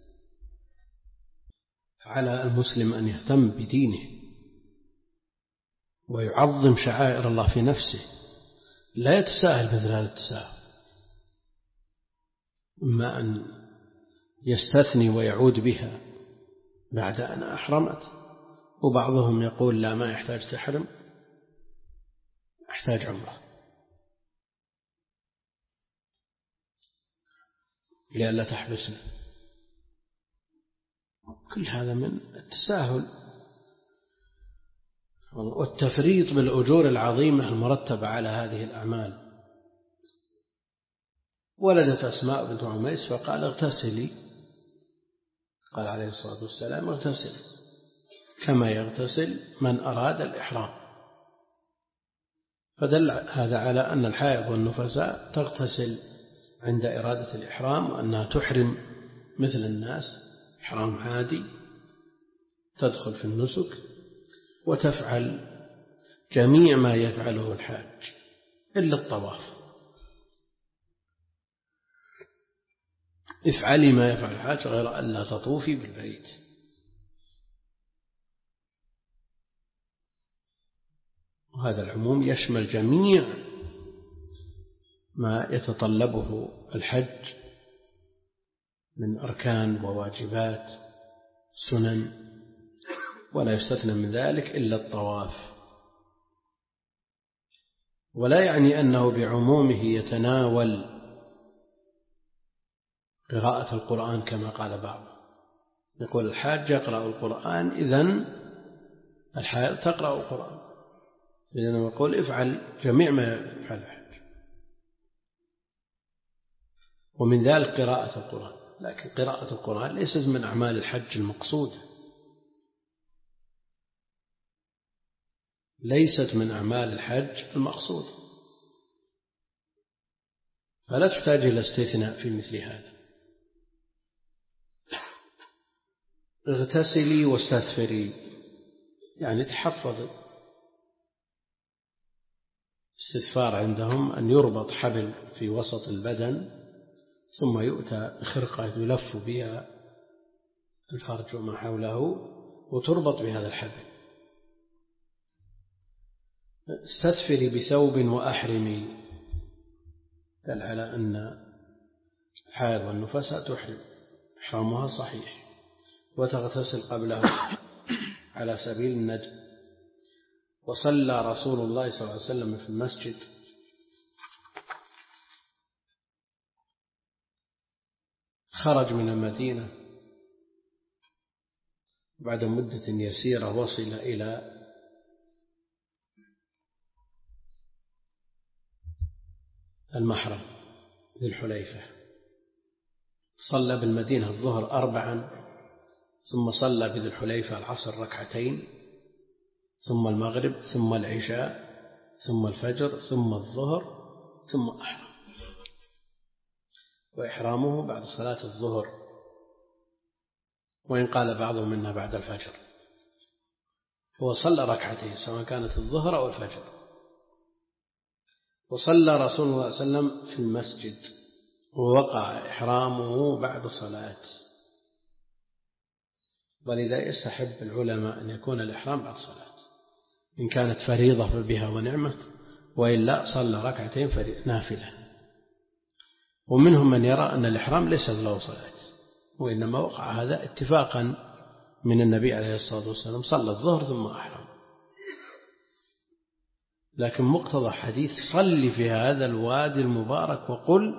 فعلى المسلم أن يهتم بدينه ويعظم شعائر الله في نفسه، لا يتساهل مثل هذا التساهل. إما أن يستثني ويعود بها بعد أن أحرمت، وبعضهم يقول لا ما يحتاج تحرم، يحتاج عمره لئلا تحبسنا. كل هذا من التساهل والتفريط بالأجور العظيمة المرتبة على هذه الأعمال. ولدت أسماء بنت عميس فقال اغتسلي، قال عليه الصلاة والسلام اغتسل كما يغتسل من أراد الإحرام. فدل هذا على أن الحائض والنفساء تغتسل عند إرادة الإحرام، وأنها تحرم مثل الناس إحرام عادي، تدخل في النسك وتفعل جميع ما يفعله الحاج إلا الطواف. افعلي ما يفعل الحاج غير أن لا تطوفي بالبيت. وهذا العموم يشمل جميع ما يتطلبه الحج من أركان وواجبات سنن، ولا يستثنى من ذلك إلا الطواف. ولا يعني أنه بعمومه يتناول قراءة القرآن كما قال بعض، يقول الحاج يقرأ القرآن إذن الحائض تقرأ القرآن، لأنه يقول افعل جميع ما يفعل الحاج، ومن ذلك قراءة القرآن. لكن قراءة القرآن ليست من أعمال الحج المقصودة، ليست من أعمال الحج المقصود، فلا تحتاج إلى استثناء في مثل هذا. اغتسلي واستثفري يعني تحفظي. استثفار عندهم أن يربط حبل في وسط البدن ثم يؤتى بخرقة يلف بها الفرج وما حوله وتربط بهذا الحبل. استثفري بثوب وأحرمي، دل على أن الحائض والنفساء تحرم، إحرامها صحيح، وتغتسل قبله على سبيل الندب. وصلى رسول الله صلى الله عليه وسلم في المسجد خرج من المدينة بعد مدة يسيرة وصل إلى المحرم ذي الحليفة، صلى بالمدينة الظهر أربعا، ثم صلى بذي الحليفة العصر ركعتين، ثم المغرب، ثم العشاء، ثم الفجر، ثم الظهر، ثم أحرم. وإحرامه بعد صلاة الظهر، وإن قال بعضهم إنها بعد الفجر. هو صلى ركعتين سواء كانت الظهر أو الفجر. وصلى رسول الله صلى الله عليه وسلم في المسجد، ووقع إحرامه بعد صلاة. ولذا يستحب العلماء أن يكون الإحرام بعد صلاة، إن كانت فريضة فبها ونعمة، وإلا صلى ركعتين نافلة. ومنهم من يرى أن الإحرام ليس له صلاة، وإنما وقع هذا اتفاقا من النبي عليه الصلاة والسلام، صلى الظهر ثم أحرم. لكن مقتضى حديث صل في هذا الوادي المبارك وقل،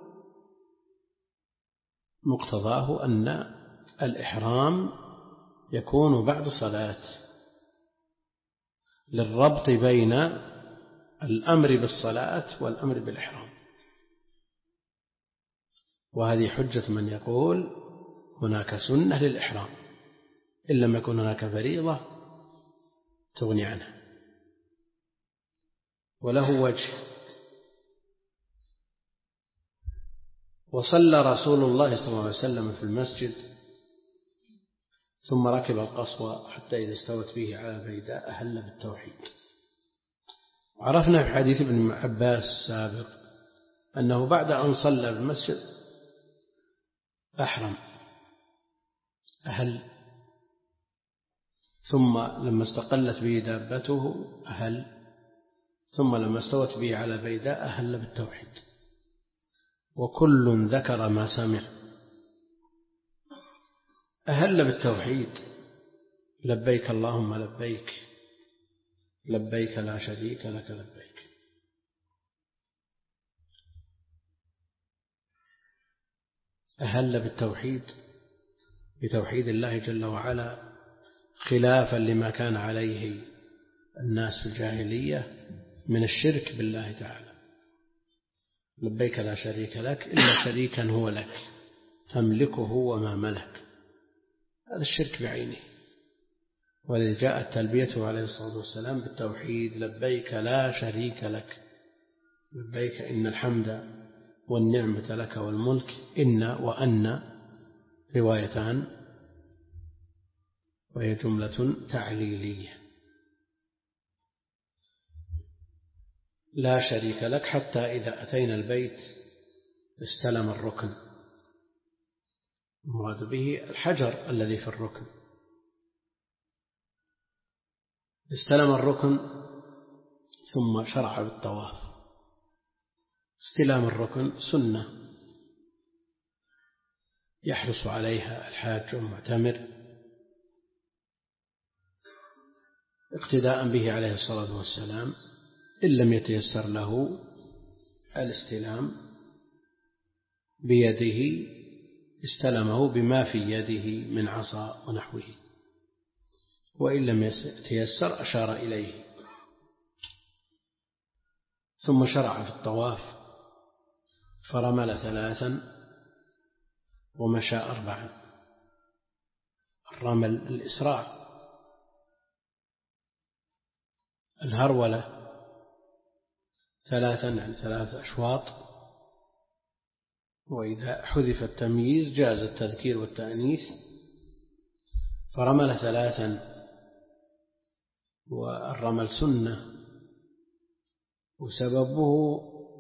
مقتضاه أن الإحرام يكون بعد صلاة، للربط بين الأمر بالصلاة والأمر بالإحرام. وهذه حجة من يقول هناك سنة للإحرام إن لم يكن هناك فريضة تغني عنها. وله وجه. وصلى رسول الله صلى الله عليه وسلم في المسجد ثم ركب القصوى حتى إذا استوت به على البيداء أهل بالتوحيد. عرفنا في حديث ابن عباس السابق أنه بعد أن صلى في المسجد أحرم أهل، ثم لما استقلت به دابته أهل، ثم لما استوت به على بيداء أهل بالتوحيد. وكل ذكر ما سمع. أهل بالتوحيد، لبيك اللهم لبيك، لبيك لا شريك لك لبيك. أهل بالتوحيد، بتوحيد الله جل وعلا، خلافا لما كان عليه الناس في الجاهلية من الشرك بالله تعالى. لبيك لا شريك لك إلا شريكا هو لك تملكه وما ملك، هذا الشرك بعينه. ولذا جاءت تلبيته عليه الصلاة والسلام بالتوحيد، لبيك لا شريك لك لبيك إن الحمد والنعمة لك والملك. إن وأن روايتان، وهي جملة تعليلية. لا شريك لك حتى إذا أتينا البيت استلم الركن، المراد به الحجر الذي في الركن. استلم الركن ثم شرع بالطواف. استلام الركن سنة يحرص عليها الحاج والمعتمر اقتداء به عليه الصلاة والسلام، إن لم يتيسر له الاستلام بيده استلمه بما في يده من عصا ونحوه، وإن لم يتيسر أشار إليه. ثم شرع في الطواف فرمل ثلاثا ومشى أربعا. الرمل الإسراع، الهرولة ثلاثا يعني ثلاث أشواط، وإذا حذف التمييز جاز التذكير والتأنيث. فرمل ثلاثا، والرمل سنة، وسببه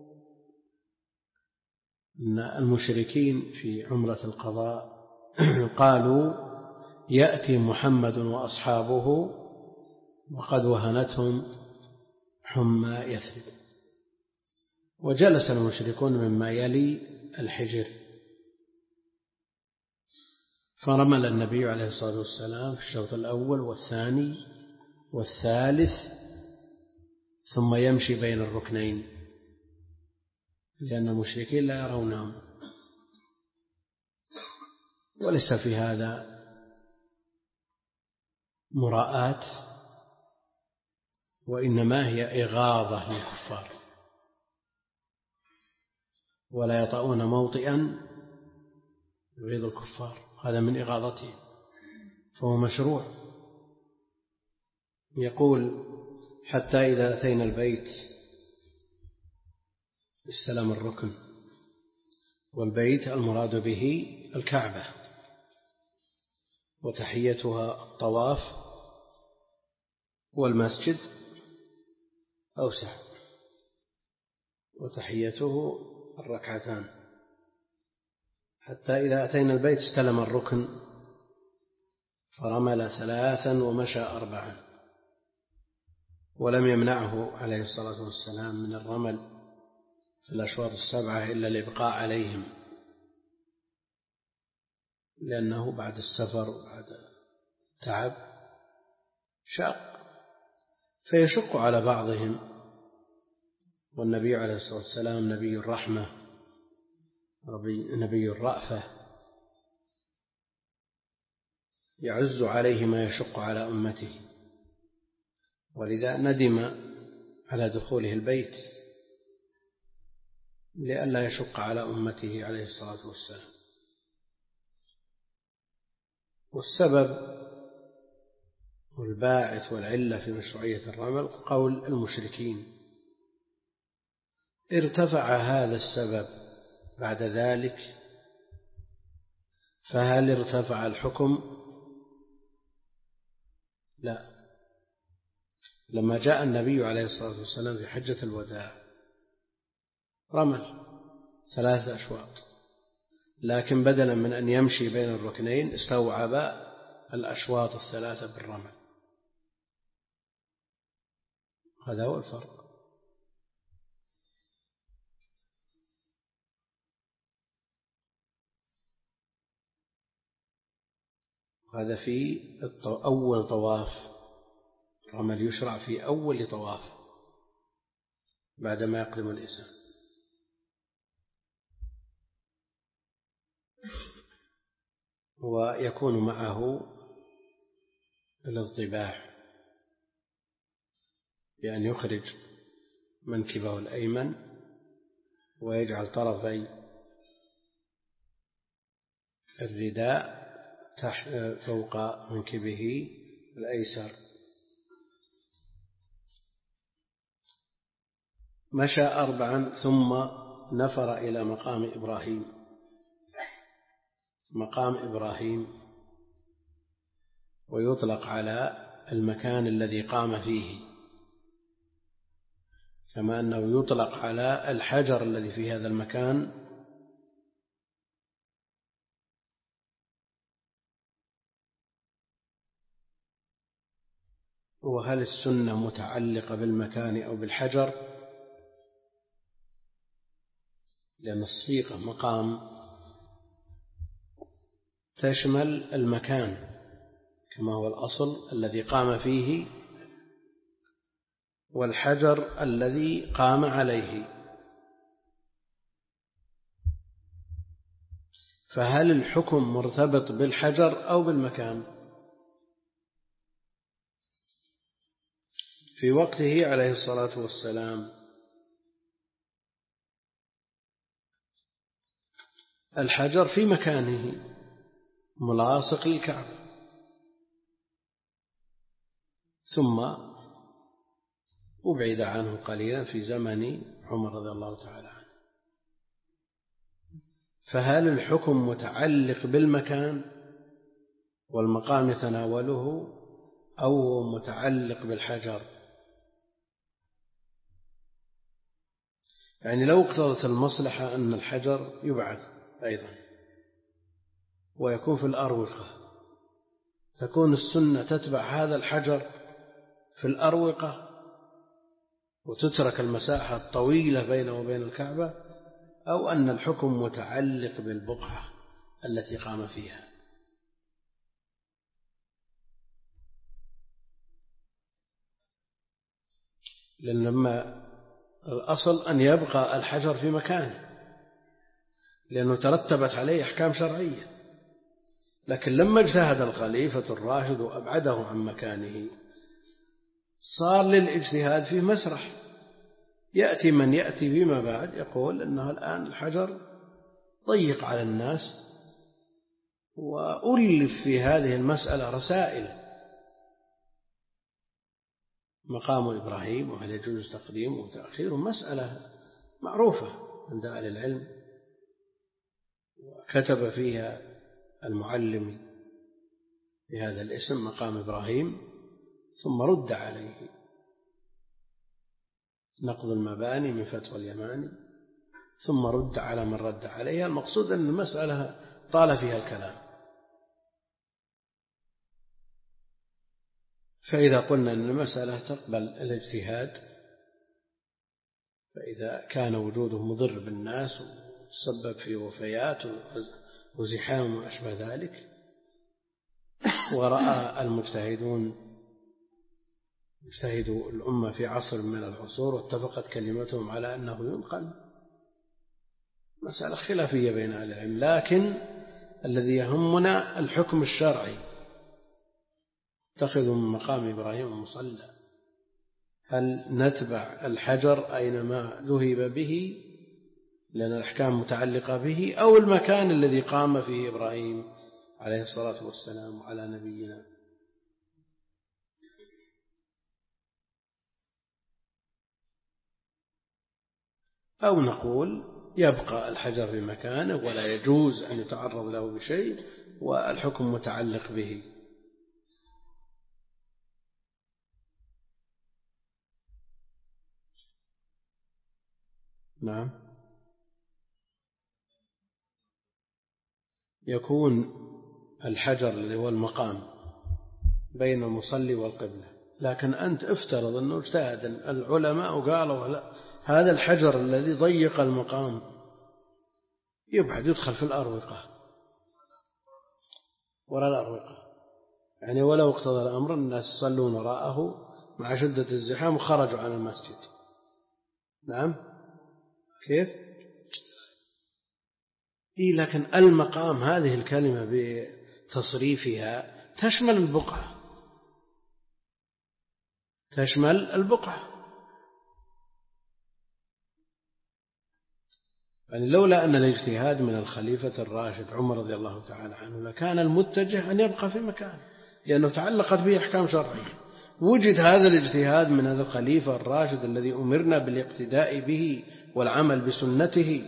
أن المشركين في عمرة القضاء قالوا يأتي محمد وأصحابه وقد وهنتهم حمى يثرب، وجلس المشركون مما يلي الحجر، فرمل النبي عليه الصلاة والسلام في الشوط الأول والثاني والثالث، ثم يمشي بين الركنين لأن المشركين لا يرونهم. وليس في هذا مراءة، وإنما هي إغاظة للكفار، ولا يطؤون موطئا يغيظ الكفار، هذا من إغاظتهم، فهو مشروع. يقول حتى إذا أتينا البيت استلم الركن، والبيت المراد به الكعبة، وتحيتها الطواف، والمسجد أوسع وتحيته الركعتان. حتى إذا أتينا البيت استلم الركن فرمل ثلاثا ومشى أربعا، ولم يمنعه عليه الصلاة والسلام من الرمل في الأشواط السبعة إلا الإبقاء عليهم، لأنه بعد السفر وبعد تعب شاق، فيشق على بعضهم. والنبي عليه الصلاة والسلام نبي الرحمة نبي الرأفة، يعز عليه ما يشق على أمته، ولذا ندم على دخوله البيت لئلا يشق على أمته عليه الصلاة والسلام. والسبب والباعث والعلة في مشروعية الرمل قول المشركين. ارتفع هذا السبب بعد ذلك، فهل ارتفع الحكم؟ لا. لما جاء النبي عليه الصلاة والسلام في حجة الوداع رمل ثلاثة أشواط، لكن بدلا من أن يمشي بين الركنين استوعب الأشواط الثلاثة بالرمل. هذا هو الفرق. هذا في أول طواف، الرمل يشرع في أول طواف بعدما يقدم الإنسان. ويكون معه الاضطباع بأن يخرج منكبه الأيمن ويجعل طرفي الرداء تحت فوق منكبه الأيسر. مشى أربعا ثم نفر إلى مقام إبراهيم. مقام إبراهيم ويطلق على المكان الذي قام فيه، كما أنه يطلق على الحجر الذي في هذا المكان. وهل السنة متعلقة بالمكان أو بالحجر؟ لأن الصيغة مقام تشمل المكان كما هو الأصل الذي قام فيه، والحجر الذي قام عليه، فهل الحكم مرتبط بالحجر أو بالمكان؟ في وقته عليه الصلاة والسلام الحجر في مكانه ملاصق للكعبة، ثم أبعد عنه قليلا في زمن عمر رضي الله تعالى عنه. فهل الحكم متعلق بالمكان والمقام يتناوله أو متعلق بالحجر؟ يعني لو اقتضت المصلحة أن الحجر يبعد أيضا ويكون في الأروقة، تكون السنة تتبع هذا الحجر في الأروقة وتترك المساحة الطويلة بينه وبين الكعبة، أو أن الحكم متعلق بالبقعة التي قام فيها؟ لأن لما الأصل أن يبقى الحجر في مكانه لأنه ترتبت عليه أحكام شرعية، لكن لما اجتهد الخليفة الراشد وأبعده عن مكانه صار للاجتهاد فيه مسرح. يأتي من يأتي فيما بعد يقول أنه الآن الحجر ضيق على الناس، وألف في هذه المسألة رسائل: مقام إبراهيم وهل يجوز تقديمه وتأخيره، مسألة معروفة عند أهل العلم، وكتب فيها المعلم بهذا الاسم مقام إبراهيم، ثم رد عليه نقض المباني من فتوى اليماني، ثم رد على من رد عليها. المقصود أن المسألة طال فيها الكلام. فإذا قلنا أن المسألة تقبل الاجتهاد، فإذا كان وجوده مضر بالناس وتسبب في وفيات وزحام وأشبه ذلك، ورأى المجتهدون مجتهدوا الأمة في عصر من العصور واتفقت كلمتهم على أنه ينقل، مسألة خلافية بين أهل العلم، لكن الذي يهمنا الحكم الشرعي. اتخذوا من مقام إبراهيم مصلى، هل نتبع الحجر أينما ذهب به لأن الأحكام متعلقة به، أو المكان الذي قام فيه إبراهيم عليه الصلاة والسلام على نبينا؟ أو نقول يبقى الحجر في مكانه ولا يجوز أن يتعرض له بشيء والحكم متعلق به. نعم، يكون الحجر الذي هو المقام بين المصلي والقبلة، لكن أنت افترض أنه اجتهد العلماء وقالوا لا، هذا الحجر الذي ضيق المقام يبعد، يدخل في الأروقة وراء الأروقة، يعني ولو اقتضى الأمر الناس يصلون وراءه مع شدة الزحام وخرجوا عن المسجد. نعم، كيف؟ إيه، لكن المقام هذه الكلمة بتصريفها تشمل البقعة، تشمل البقعة. يعني لولا أن الاجتهاد من الخليفة الراشد عمر رضي الله تعالى عنه لكان المتجه أن يبقى في مكانه، لأنه تعلقت به أحكام شرعية. وجد هذا الاجتهاد من هذا الخليفة الراشد الذي أمرنا بالاقتداء به والعمل بسنته.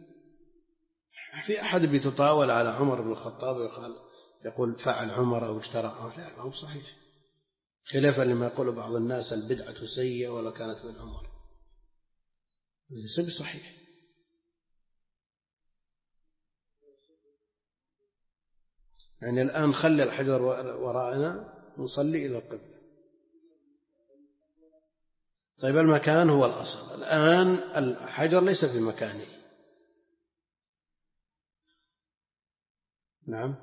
في أحد بيتطاول على عمر بن الخطاب ويقول يقول فعل عمر أو اجترع، لا، هو صحيح، خلافا لما يقول بعض الناس البدعة سيئة ولا كانت من عمر، ليس بصحيح. يعني الآن خلي الحجر وراءنا نصلي إلى القبلة. طيب المكان هو الأصل، الآن الحجر ليس في مكانه. نعم،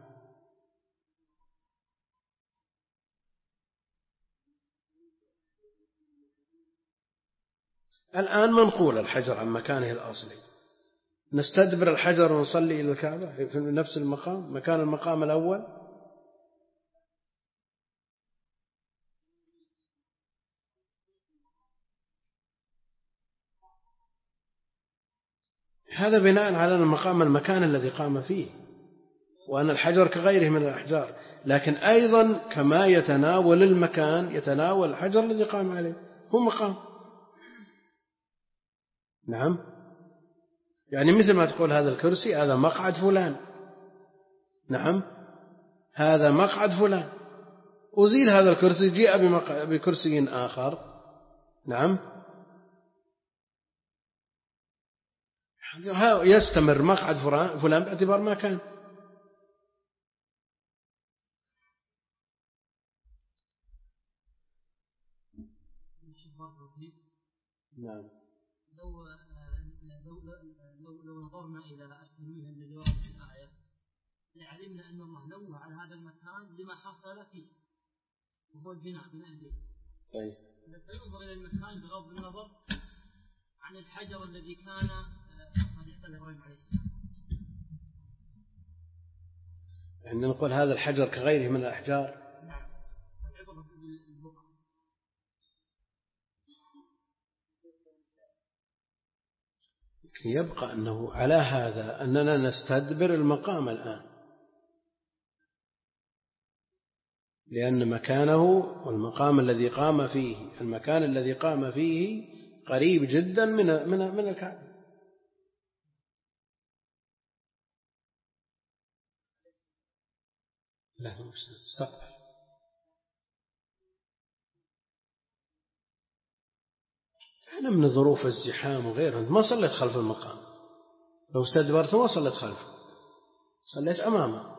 الآن منقول الحجر عن مكانه الأصلي، نستدبر الحجر ونصلي إلى الكعبة في نفس المقام مكان المقام الأول؟ هذا بناء على المقام المكان الذي قام فيه، وأن الحجر كغيره من الأحجار، لكن أيضا كما يتناول المكان يتناول الحجر الذي قام عليه، هو مقام. نعم، يعني مثل ما تقول هذا الكرسي هذا مقعد فلان، نعم هذا مقعد فلان، أزيل هذا الكرسي جاء بكرسي آخر، نعم يستمر مقعد فلان باعتبار ما كان. نعم. لو لو لو لو نظرنا إلى التنويه الذي ورد في الآية لعلمنا أن الله نوه على هذا المكان لما حصل فيه وهو البناء بناء البيت. طيب. فينظر إلى المكان بغض النظر عن الحجر الذي كان قد اعتله إبراهيم عليه السلام. يعني نقول هذا الحجر كغيره من الأحجار. نعم. العبرة بالبقعة. يبقى أنه على هذا أننا نستدبر المقام الآن، لأن مكانه والمقام الذي قام فيه المكان الذي قام فيه قريب جدا من من من الكعبة. لا استقبل. أنا من ظروف الزحام وغيرها أنت ما صليت خلف المقام، لو استدبرت ما صليت خلفه، صليت أمامه.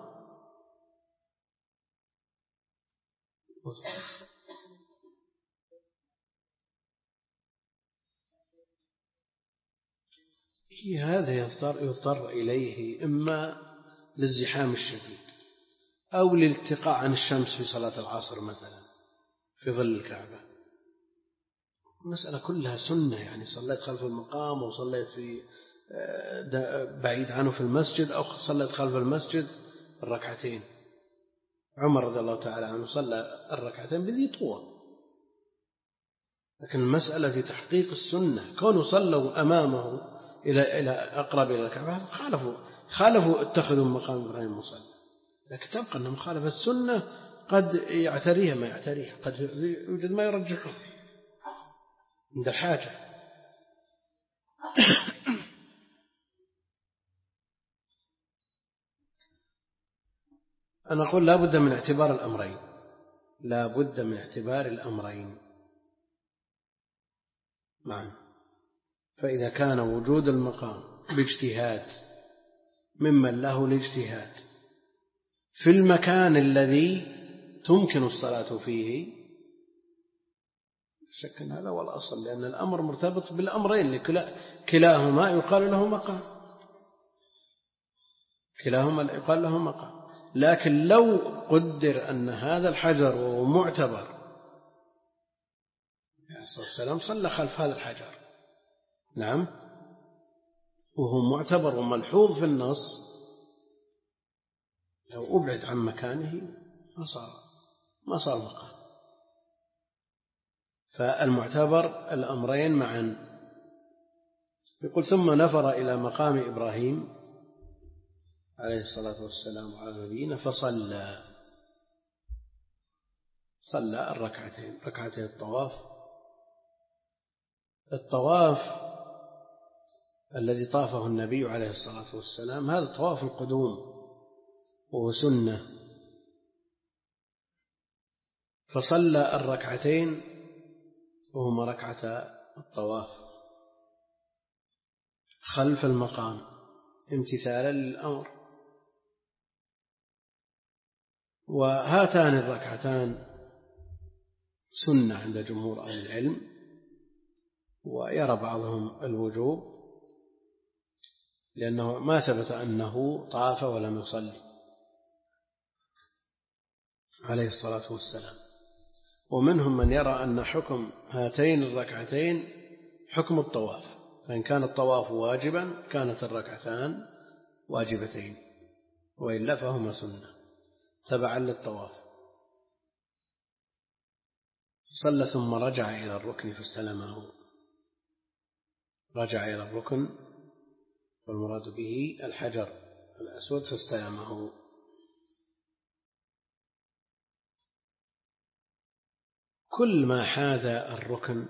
هذا يضطر, يضطر إليه إما للزحام الشديد أو للالتقاء عن الشمس في صلاة العصر مثلا في ظل الكعبة. المسألة كلها سنة، يعني صليت خلف المقام أو صليت في بعيد عنه في المسجد أو صليت خلف المسجد الركعتين. عمر رضي الله تعالى عنه صلى الركعتين بذي طوى، لكن المسألة في تحقيق السنة. كونوا صلوا أمامه إلى إلى أقرب إلى الكعبة خالفوا خالفوا اتخذوا مقام إبراهيم مصلى، لكن تبقى أن مخالفة السنة قد يعتريها ما يعتريها، قد يوجد ما يرجحه عند الحاجة. أنا أقول لا بد من اعتبار الأمرين، لا بد من اعتبار الأمرين معا. فإذا كان وجود المقام باجتهاد ممن له الاجتهاد في المكان الذي تمكن الصلاة فيه، شك أن هذا هو الأصل، لأن الأمر مرتبط بالأمرين، كلاهما يقال له مقام، كلاهما يقال له مقام. لكن لو قدر أن هذا الحجر وهو معتبر، عليه الصلاة والسلام صلى خلف هذا الحجر، نعم، وهو معتبر وملحوظ في النص، لو أبعد عن مكانه ما صار ما صار مقام. فالمعتبر الأمرين معا. يقول ثم نفر إلى مقام إبراهيم عليه الصلاة والسلام على نبينا فصلى صلى الركعتين ركعتين الطواف. الطواف الذي طافه النبي عليه الصلاة والسلام هذا طواف القدوم وهو سنة، فصلى الركعتين وهما ركعة الطواف خلف المقام امتثالا للأمر. وهاتان الركعتان سنة عند جمهور أهل العلم، ويرى بعضهم الوجوب لأنه ما ثبت أنه طاف ولم يصلي عليه الصلاة والسلام. ومنهم من يرى أن حكم هاتين الركعتين حكم الطواف، فإن كان الطواف واجبا كانت الركعتان واجبتين، وإلا فهما سنة تبعا للطواف. صلى ثم رجع إلى الركن فاستلمه، رجع إلى الركن والمراد به الحجر الأسود فاستلمه. كل ما حاذى الركن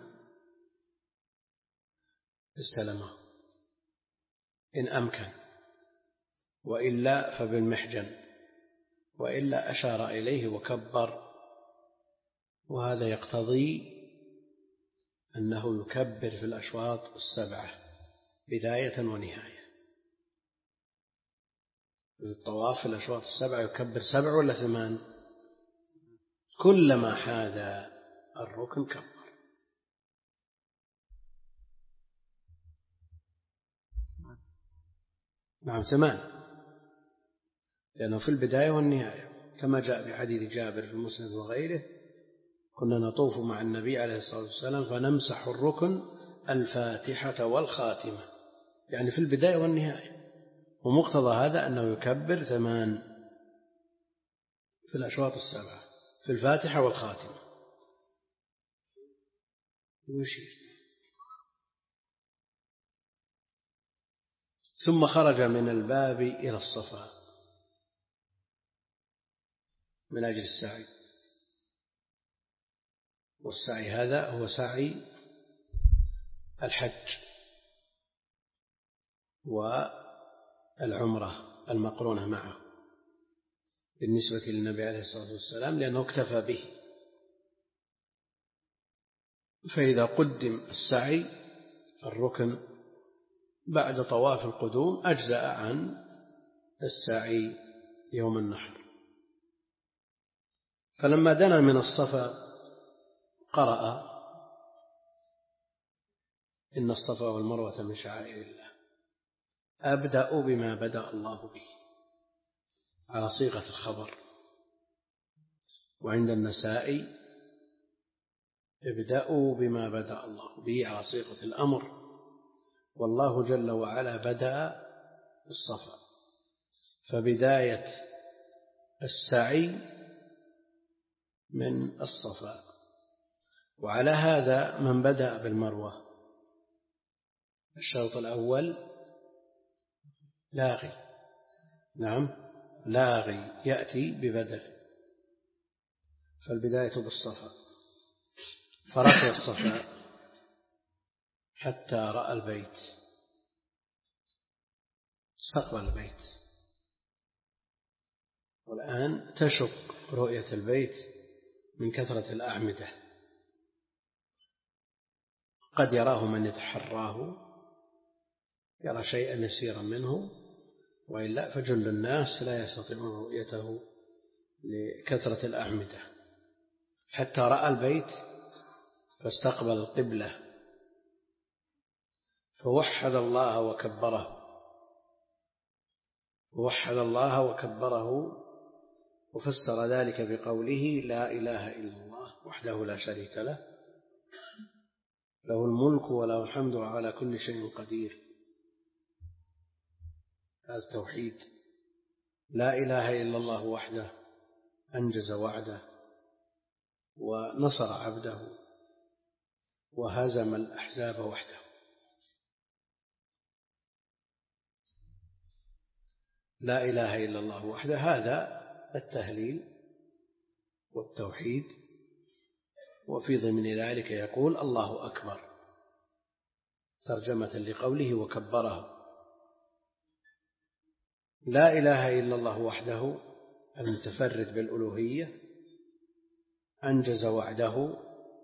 استلمه إن أمكن، وإلا فبالمحجن، وإلا أشار إليه وكبر، وهذا يقتضي أنه يكبر في الأشواط السبعة بداية ونهاية. الطواف في الأشواط السبعة يكبر سبع ولا ثمان؟ كلما حاذى الركن كبر. نعم ثمان، لأنه في البداية والنهاية، كما جاء في حديث جابر في المسند وغيره: كنا نطوف مع النبي عليه الصلاة والسلام فنمسح الركن الفاتحة والخاتمة، يعني في البداية والنهاية، ومقتضى هذا أنه يكبر ثمان في الأشواط السبعة في الفاتحة والخاتمة. يشير. ثم خرج من الباب إلى الصفا من أجل السعي، والسعي هذا هو سعي الحج والعمرة المقرونة معه بالنسبة للنبي عليه الصلاة والسلام، لأنه اكتفى به. فإذا قدم السعي الركن بعد طواف القدوم أجزأ عن السعي يوم النحر. فلما دنا من الصفا قرأ: إن الصفا والمروة من شعائر الله، أبدأ بما بدأ الله به، على صيغة الخبر. وعند النسائي: ابدأوا بما بدأ الله به، على صيغة الأمر، والله جل وعلا بدأ بالصفا، فبداية السعي من الصفا. وعلى هذا من بدأ بالمروة الشوط الأول لاغي، نعم لاغي يأتي ببدل، فالبداية بالصفا، فركب الصفا حتى رأى البيت، استقبل البيت. والآن تشق رؤية البيت من كثرة الأعمدة، قد يراه من يتحراه، يرى شيئا يسيرا منه، وإلا فجل الناس لا يستطيعون رؤيته لكثرة الأعمدة. حتى رأى البيت فاستقبل القبلة، فوحد الله وكبره، ووحد الله وكبره، وفسر ذلك بقوله: لا إله إلا الله وحده لا شريك له، له الملك وله الحمد وعلى كل شيء قدير. هذا التوحيد، لا إله إلا الله وحده أنجز وعده ونصر عبده وهزم الأحزاب وحده. لا إله إلا الله وحده، هذا التهليل والتوحيد. وفي ضمن ذلك يقول: الله أكبر، ترجمة لقوله وكبره. لا إله إلا الله وحده المتفرد بالألوهية أنجز وعده،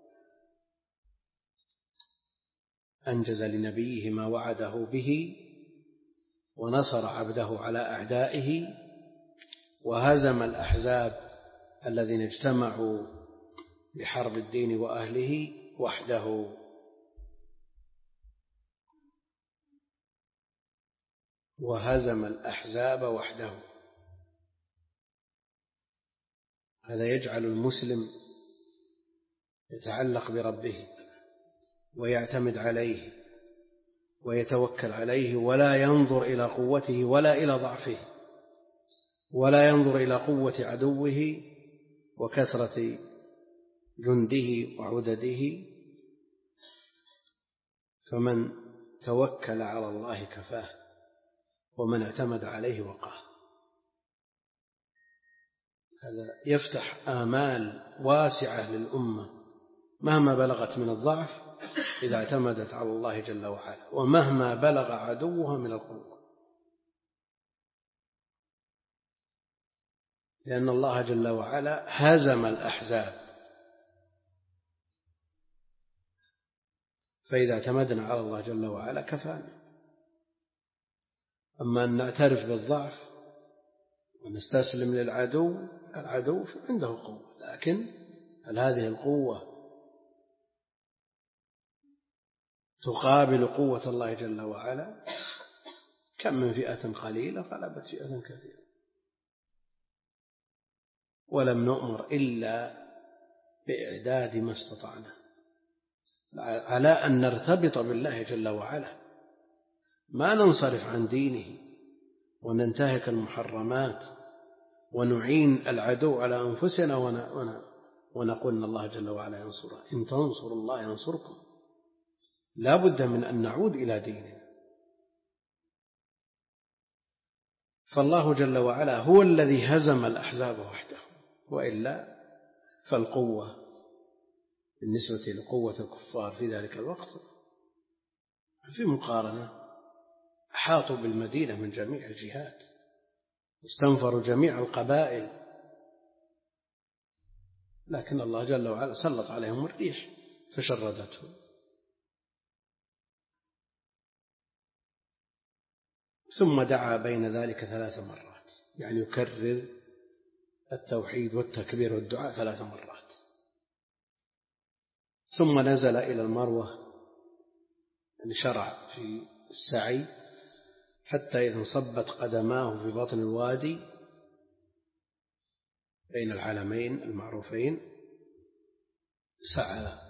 أنجز لنبيه ما وعده به، ونصر عبده على أعدائه، وهزم الأحزاب الذين اجتمعوا لحرب الدين وأهله وحده. وهزم الأحزاب وحده. هذا يجعل المسلم يتعلق بربه ويعتمد عليه ويتوكل عليه، ولا ينظر إلى قوته ولا إلى ضعفه، ولا ينظر إلى قوة عدوه وكثرة جنده وعدده، فمن توكل على الله كفاه، ومن اعتمد عليه وقاه. هذا يفتح آمال واسعة للأمة مهما بلغت من الضعف إذا اعتمدت على الله جل وعلا، ومهما بلغ عدوها من القوة، لأن الله جل وعلا هزم الأحزاب. فإذا اعتمدنا على الله جل وعلا كفانا. أما أن نعترف بالضعف ونستسلم للعدو، العدو عنده قوة، لكن هل هذه القوة تقابل قوة الله جل وعلا؟ كم من فئة قليلة غلبت فئة كثيرة. ولم نؤمر إلا بإعداد ما استطعنا على أن نرتبط بالله جل وعلا، ما ننصرف عن دينه وننتهك المحرمات ونعين العدو على أنفسنا ونقول أن الله جل وعلا ينصره. إن تنصروا الله ينصركم. لا بد من أن نعود إلى ديننا. فالله جل وعلا هو الذي هزم الأحزاب وحده، وإلا فالقوة بالنسبة لقوة الكفار في ذلك الوقت في مقارنة. أحاطوا بالمدينة من جميع الجهات، واستنفروا جميع القبائل، لكن الله جل وعلا سلط عليهم الريح فشردتهم. ثم دعا بين ذلك ثلاث مرات، يعني يكرر التوحيد والتكبير والدعاء ثلاث مرات. ثم نزل إلى المروة، يعني شرع في السعي حتى إذا انصبت قدماه في بطن الوادي بين العلمين المعروفين سعى،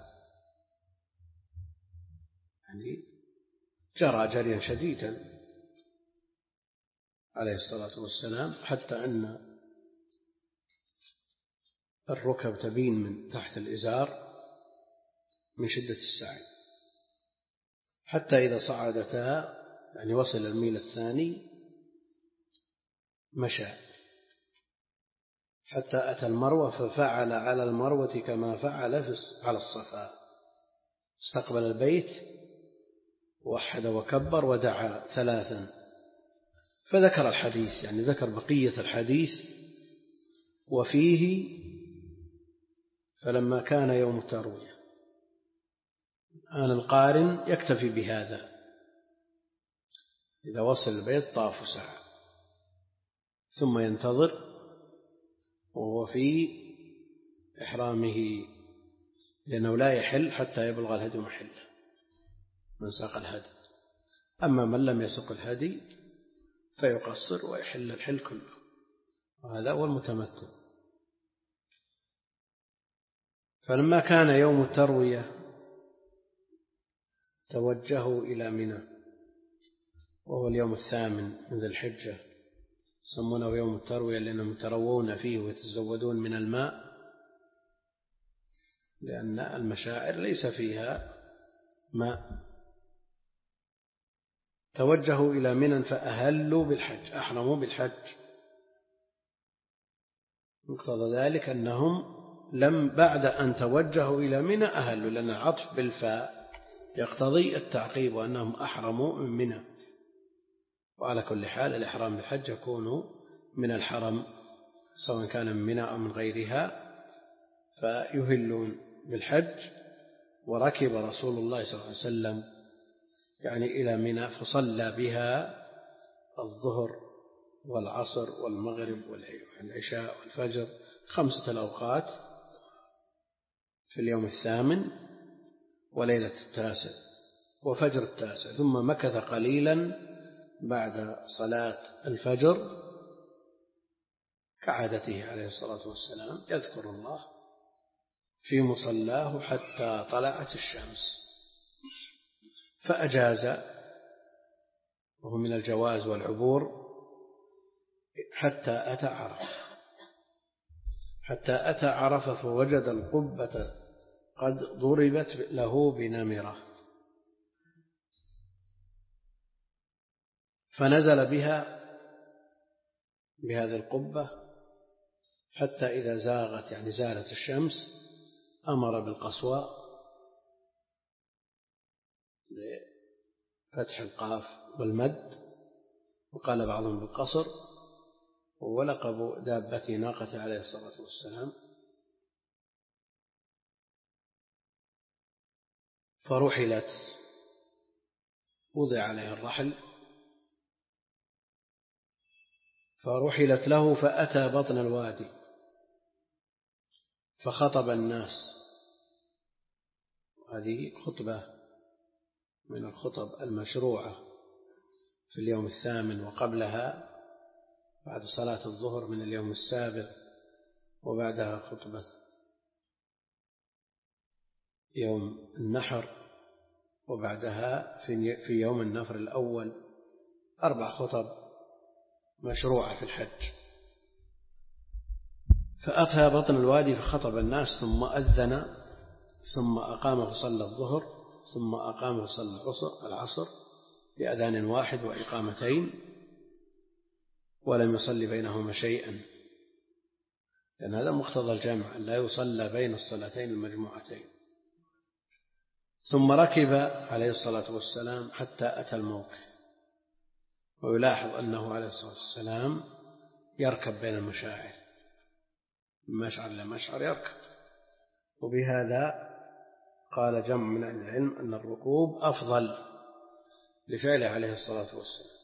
يعني جرى جريا شديدا عليه الصلاة والسلام، حتى أن الركب تبين من تحت الإزار من شدة السعي، حتى إذا صعدتا يعني وصل الميل الثاني مشى حتى أتى المروة، ففعل على المروة كما فعل على الصفا، استقبل البيت ووحد وكبر ودعا ثلاثا. فذكر الحديث، يعني ذكر بقية الحديث، وفيه فلما كان يوم التروية. الآن القارن يكتفي بهذا، إذا وصل البيت طاف وسعى، ثم ينتظر وهو في إحرامه، لأنه لا يحل حتى يبلغ الهدي محله من ساق الهدي. أما من لم يسق الهدي فيقصر ويحل الحل كله، وهذا هو المتمتع. فلما كان يوم التروية توجهوا إلى منى، وهو اليوم الثامن من ذي الحجة، يسمونه يوم التروية لأنهم يتروون فيه ويتزودون من الماء، لأن المشاعر ليس فيها ماء. توجهوا إلى منى فأهلوا بالحج، أحرموا بالحج. مقتضى ذلك أنهم لم بعد أن توجهوا إلى منى أهلوا، لأن العطف بالفاء يقتضي التعقيب، وأنهم أحرموا من منى. وعلى كل حال الإحرام بالحج يكون من الحرم سواء كان من منى أو من غيرها، فيهلون بالحج. وركب رسول الله صلى الله عليه وسلم يعني إلى منى، فصلى بها الظهر والعصر والمغرب والعشاء والفجر، خمسة الأوقات في اليوم الثامن وليلة التاسع وفجر التاسع. ثم مكث قليلا بعد صلاة الفجر كعادته عليه الصلاة والسلام، يذكر الله في مصلاه حتى طلعت الشمس. فأجاز، وهو من الجواز والعبور، حتى أتى عرفة حتى أتى عرفة فوجد القبة قد ضربت له بنمرة، فنزل بها بهذه القبة حتى إذا زاغت يعني زالت الشمس أمر بالقصواء لفتح القاف والمد، وقال بعضهم بالقصر، ولقب دابته ناقة عليه الصلاة والسلام. فرحلت، وضع عليه الرحل، فرحلت له فأتى بطن الوادي فخطب الناس. هذه خطبة من الخطب المشروعة في اليوم الثامن وقبلها بعد صلاة الظهر من اليوم السابع، وبعدها خطبة يوم النحر، وبعدها في يوم النفر الأول. أربع خطب مشروعة في الحج. فأتى بطن الوادي فخطب الناس، ثم أذن، ثم أقام فصلى الظهر، ثم أقام فصلى العصر بأذان واحد وإقامتين، ولم يصلي بينهما شيئا، لأن هذا مقتضى الجمع، لا يصلى بين الصلاتين المجموعتين. ثم ركب عليه الصلاة والسلام حتى أتى الموقف، ويلاحظ أنه عليه الصلاة والسلام يركب بين المشاعر، من مشعر لمشعر يركب. وبهذا قال جمع من أهل العلم أن الركوب أفضل لفعله عليه الصلاة والسلام،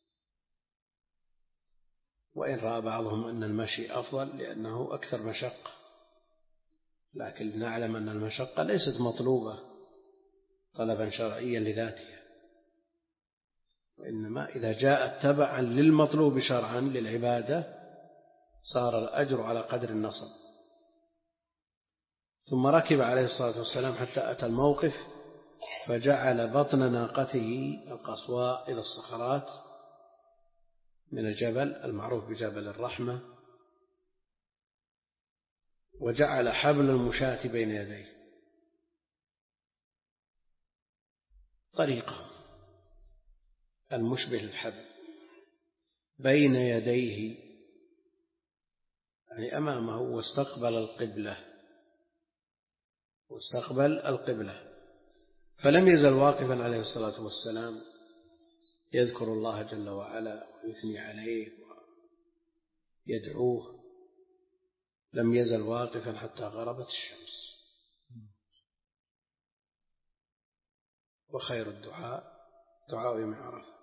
وإن رأى بعضهم أن المشي أفضل لأنه أكثر مشقة، لكن نعلم أن المشقة ليست مطلوبة طلبا شرعيا لذاتها، وإنما إذا جاءت تبعا للمطلوب شرعا للعبادة صار الأجر على قدر النصب. ثم ركب عليه الصلاة والسلام حتى أتى الموقف، فجعل بطن ناقته القصواء إلى الصخرات من الجبل المعروف بجبل الرحمة، وجعل حبل المشاة بين يديه، طريقة المشبه للحبل بين يديه يعني أمامه، واستقبل القبلة واستقبل القبلة فلم يزل واقفا عليه الصلاة والسلام يذكر الله جل وعلا ويثني عليه ويدعوه، لم يزل واقفا حتى غربت الشمس. وخير الدعاء دعاء يوم عرفة،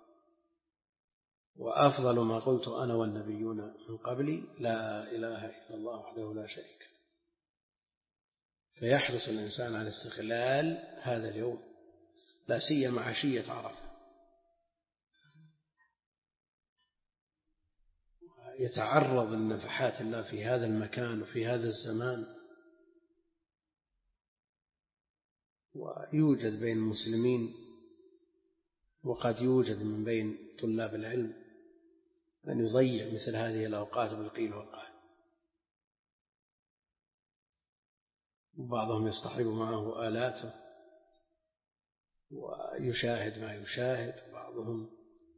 وأفضل ما قلت أنا والنبيون من قبلي لا إله إلا الله وحده لا شريك له. فيحرص الإنسان على استغلال هذا اليوم، لا سيما عشية عرفة، يتعرض لنفحات الله في هذا المكان وفي هذا الزمان. ويوجد بين المسلمين وقد يوجد من بين طلاب العلم من يضيع مثل هذه الأوقات بالقيل والقال، وبعضهم يصطحب معه آلاته ويشاهد ما يشاهد، وبعضهم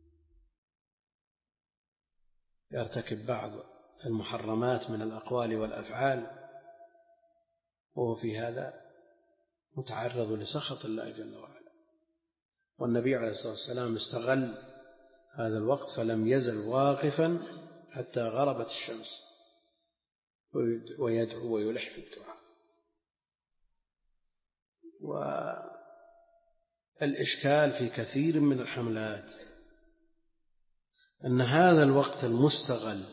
يرتكب بعض المحرمات من الأقوال والأفعال، وهو في هذا متعرض لسخط الله جل وعلا. والنبي عليه الصلاة والسلام استغل هذا الوقت فلم يزل واقفا حتى غربت الشمس ويدعو ويلح في الدعاء. والإشكال في كثير من الحملات أن هذا الوقت المستغل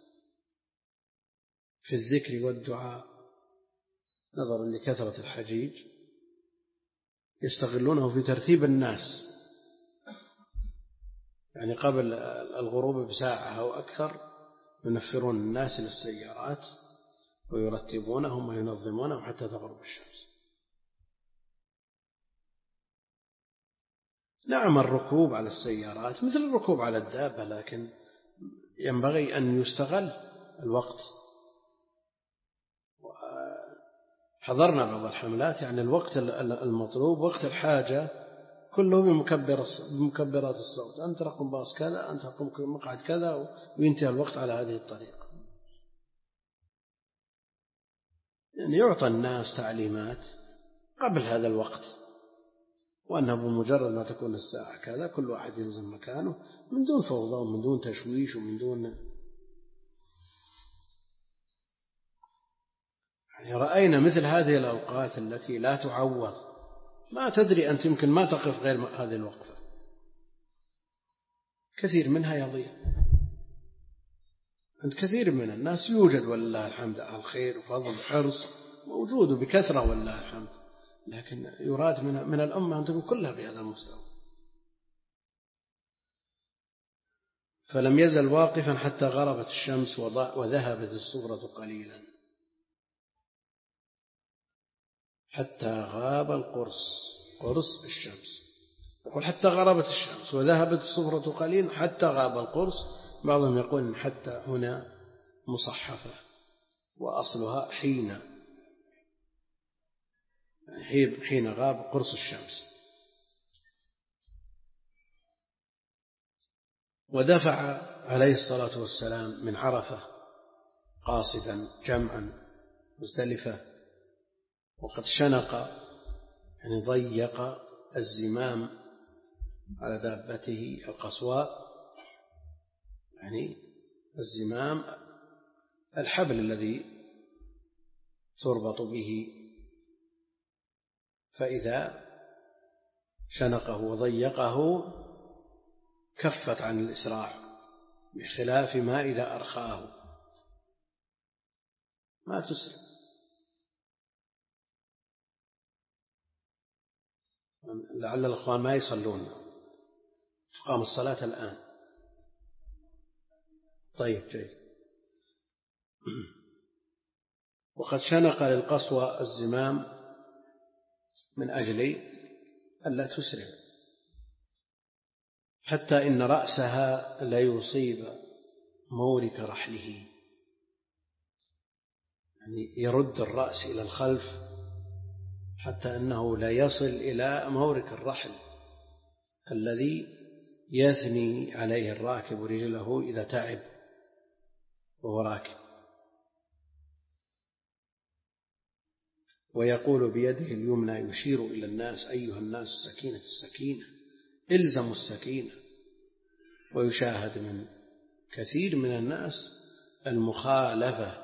في الذكر والدعاء نظرا لكثرة الحجيج يستغلونه في ترتيب الناس، يعني قبل الغروب بساعة أو أكثر ينفرون الناس للسيارات ويرتبونهم وينظمونهم حتى تغرب الشمس. نعم الركوب على السيارات مثل الركوب على الدابة، لكن ينبغي أن يستغل الوقت. حضرنا بعض الحملات يعني الوقت المطلوب وقت الحاجة كله بمكبر بمكبرات الصوت، أنت رقم باص كذا، أنت رقم مقعد كذا، وينتهي الوقت على هذه الطريقة. يعني يعطى الناس تعليمات قبل هذا الوقت، وأنه بمجرد ما تكون الساعة كذا كل واحد يلزم مكانه من دون فوضى ومن دون تشويش ومن دون. يعني رأينا مثل هذه الأوقات التي لا تعوض، ما تدري أنت يمكن ما تقف غير هذه الوقفة، كثير منها يضيع. عند كثير من الناس يوجد والله الحمد الخير وفضل حرص موجود بكثرة والله الحمد، لكن يراد من من الأمة أن تكون كلها في هذا المستوى. فلم يزل واقفا حتى غربت الشمس وذهبت الصفرة قليلا، حتى غاب القرص، قرص الشمس. يقول حتى غربت الشمس وذهبت الصفرة قليلا حتى غاب القرص. بعضهم يقول حتى هنا مصحفة وأصلها حين، حين غاب قرص الشمس. ودفع عليه الصلاة والسلام من عرفة قاصدا جمعا مزدلفة، وقد شنق يعني ضيق الزمام على دابته القصواء، يعني الزمام الحبل الذي تربط به، فإذا شنقه وضيقه كفت عن الإسراع، بخلاف ما إذا أرخاه ما تسرع. لعل الأخوان ما يصلون، تقام الصلاة الآن. طيب جيد. وقد شنق للقصوى الزمام من أجل ألا تسرع، حتى إن رأسها لا يصيب مورك رحله، يعني يرد الرأس إلى الخلف حتى أنه لا يصل إلى مورك الرحل الذي يثني عليه الراكب رجله إذا تعب وهو راكب. ويقول بيده اليمنى يشير إلى الناس أيها الناس السكينة السكينة، إلزموا السكينة. ويشاهد من كثير من الناس المخالفة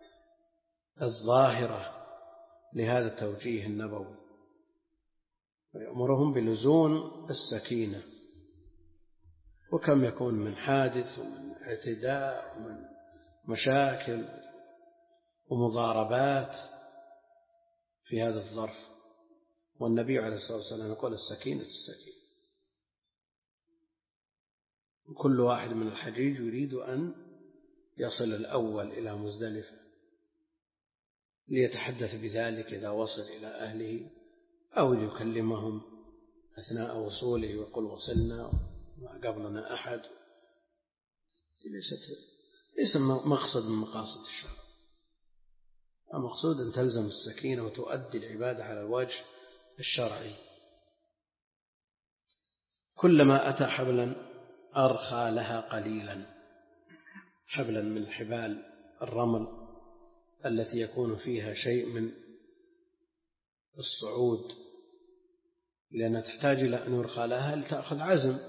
الظاهرة لهذا التوجيه النبوي، ويأمرهم بلزوم السكينة. وكم يكون من حادث ومن اعتداء ومن مشاكل ومضاربات في هذا الظرف، والنبي عليه الصلاة والسلام يقول السكينة السكينة. كل واحد من الحجيج يريد أن يصل الأول إلى مزدلفة ليتحدث بذلك إذا وصل إلى أهله، أو ليكلمهم أثناء وصوله ويقول وصلنا ما قبلنا أحد. ليست ليس مقصد من مقاصد الشرع. المقصود أن تلزم السكينة وتؤدي العبادة على الوجه الشرعي. كلما أتى حبلا أرخى لها قليلا، حبلا من حبال الرمل التي يكون فيها شيء من الصعود، لأنها تحتاج إلى أن يرخى لها لتأخذ عزم.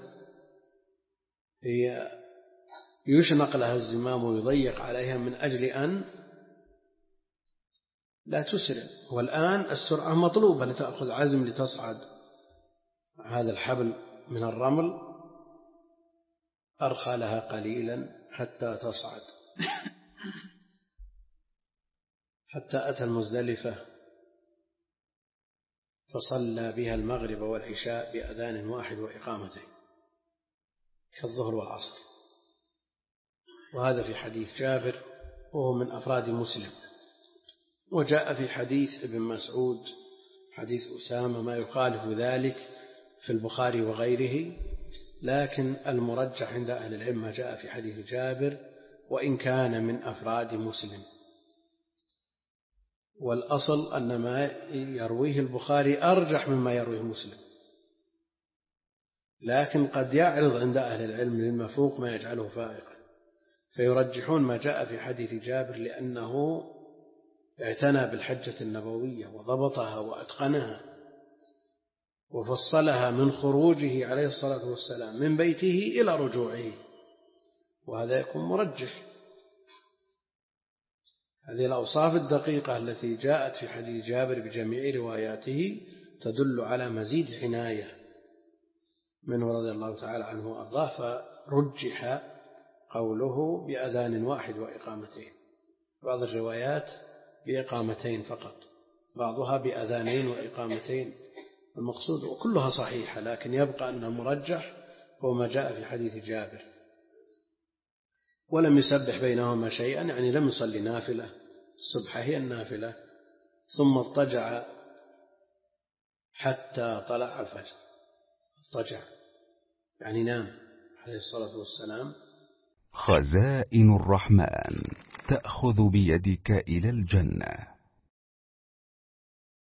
هي يشنق لها الزمام ويضيق عليها من أجل أن لا تسرع، والآن السرعة مطلوبة لتأخذ عزم لتصعد. هذا الحبل من الرمل أرخى لها قليلا حتى تصعد. حتى أتى المزدلفة فصلى بها المغرب والعشاء بأذان واحد وإقامتين كالظهر والعصر. وهذا في حديث جابر وهو من أفراد مسلم. وجاء في حديث ابن مسعود حديث أسامة ما يخالف ذلك في البخاري وغيره، لكن المرجح عند أهل العلم ما جاء في حديث جابر وإن كان من أفراد مسلم. والأصل أن ما يرويه البخاري أرجح مما يرويه مسلم، لكن قد يعرض عند أهل العلم للمفوق ما يجعله فائقا، فيرجحون ما جاء في حديث جابر لأنه اعتنى بالحجة النبوية وضبطها وأتقنها وفصلها من خروجه عليه الصلاة والسلام من بيته إلى رجوعه، وهذا يكون مرجح. هذه الأوصاف الدقيقة التي جاءت في حديث جابر بجميع رواياته تدل على مزيد عناية منه رضي الله تعالى عنه وأرضاه، فرجح قوله بأذان واحد وإقامتين. بعض الروايات بإقامتين فقط، بعضها بأذانين وإقامتين، المقصود وكلها صحيحة، لكن يبقى أن المرجح هو ما جاء في حديث جابر. ولم يسبح بينهما شيئا، يعني لم يصلي نافلة، السبحة هي النافلة، ثم اضطجع حتى طلع الفجر. اضطجع يعني نام عليه الصلاة والسلام. خزائن الرحمن تأخذ بيدك إلى الجنة.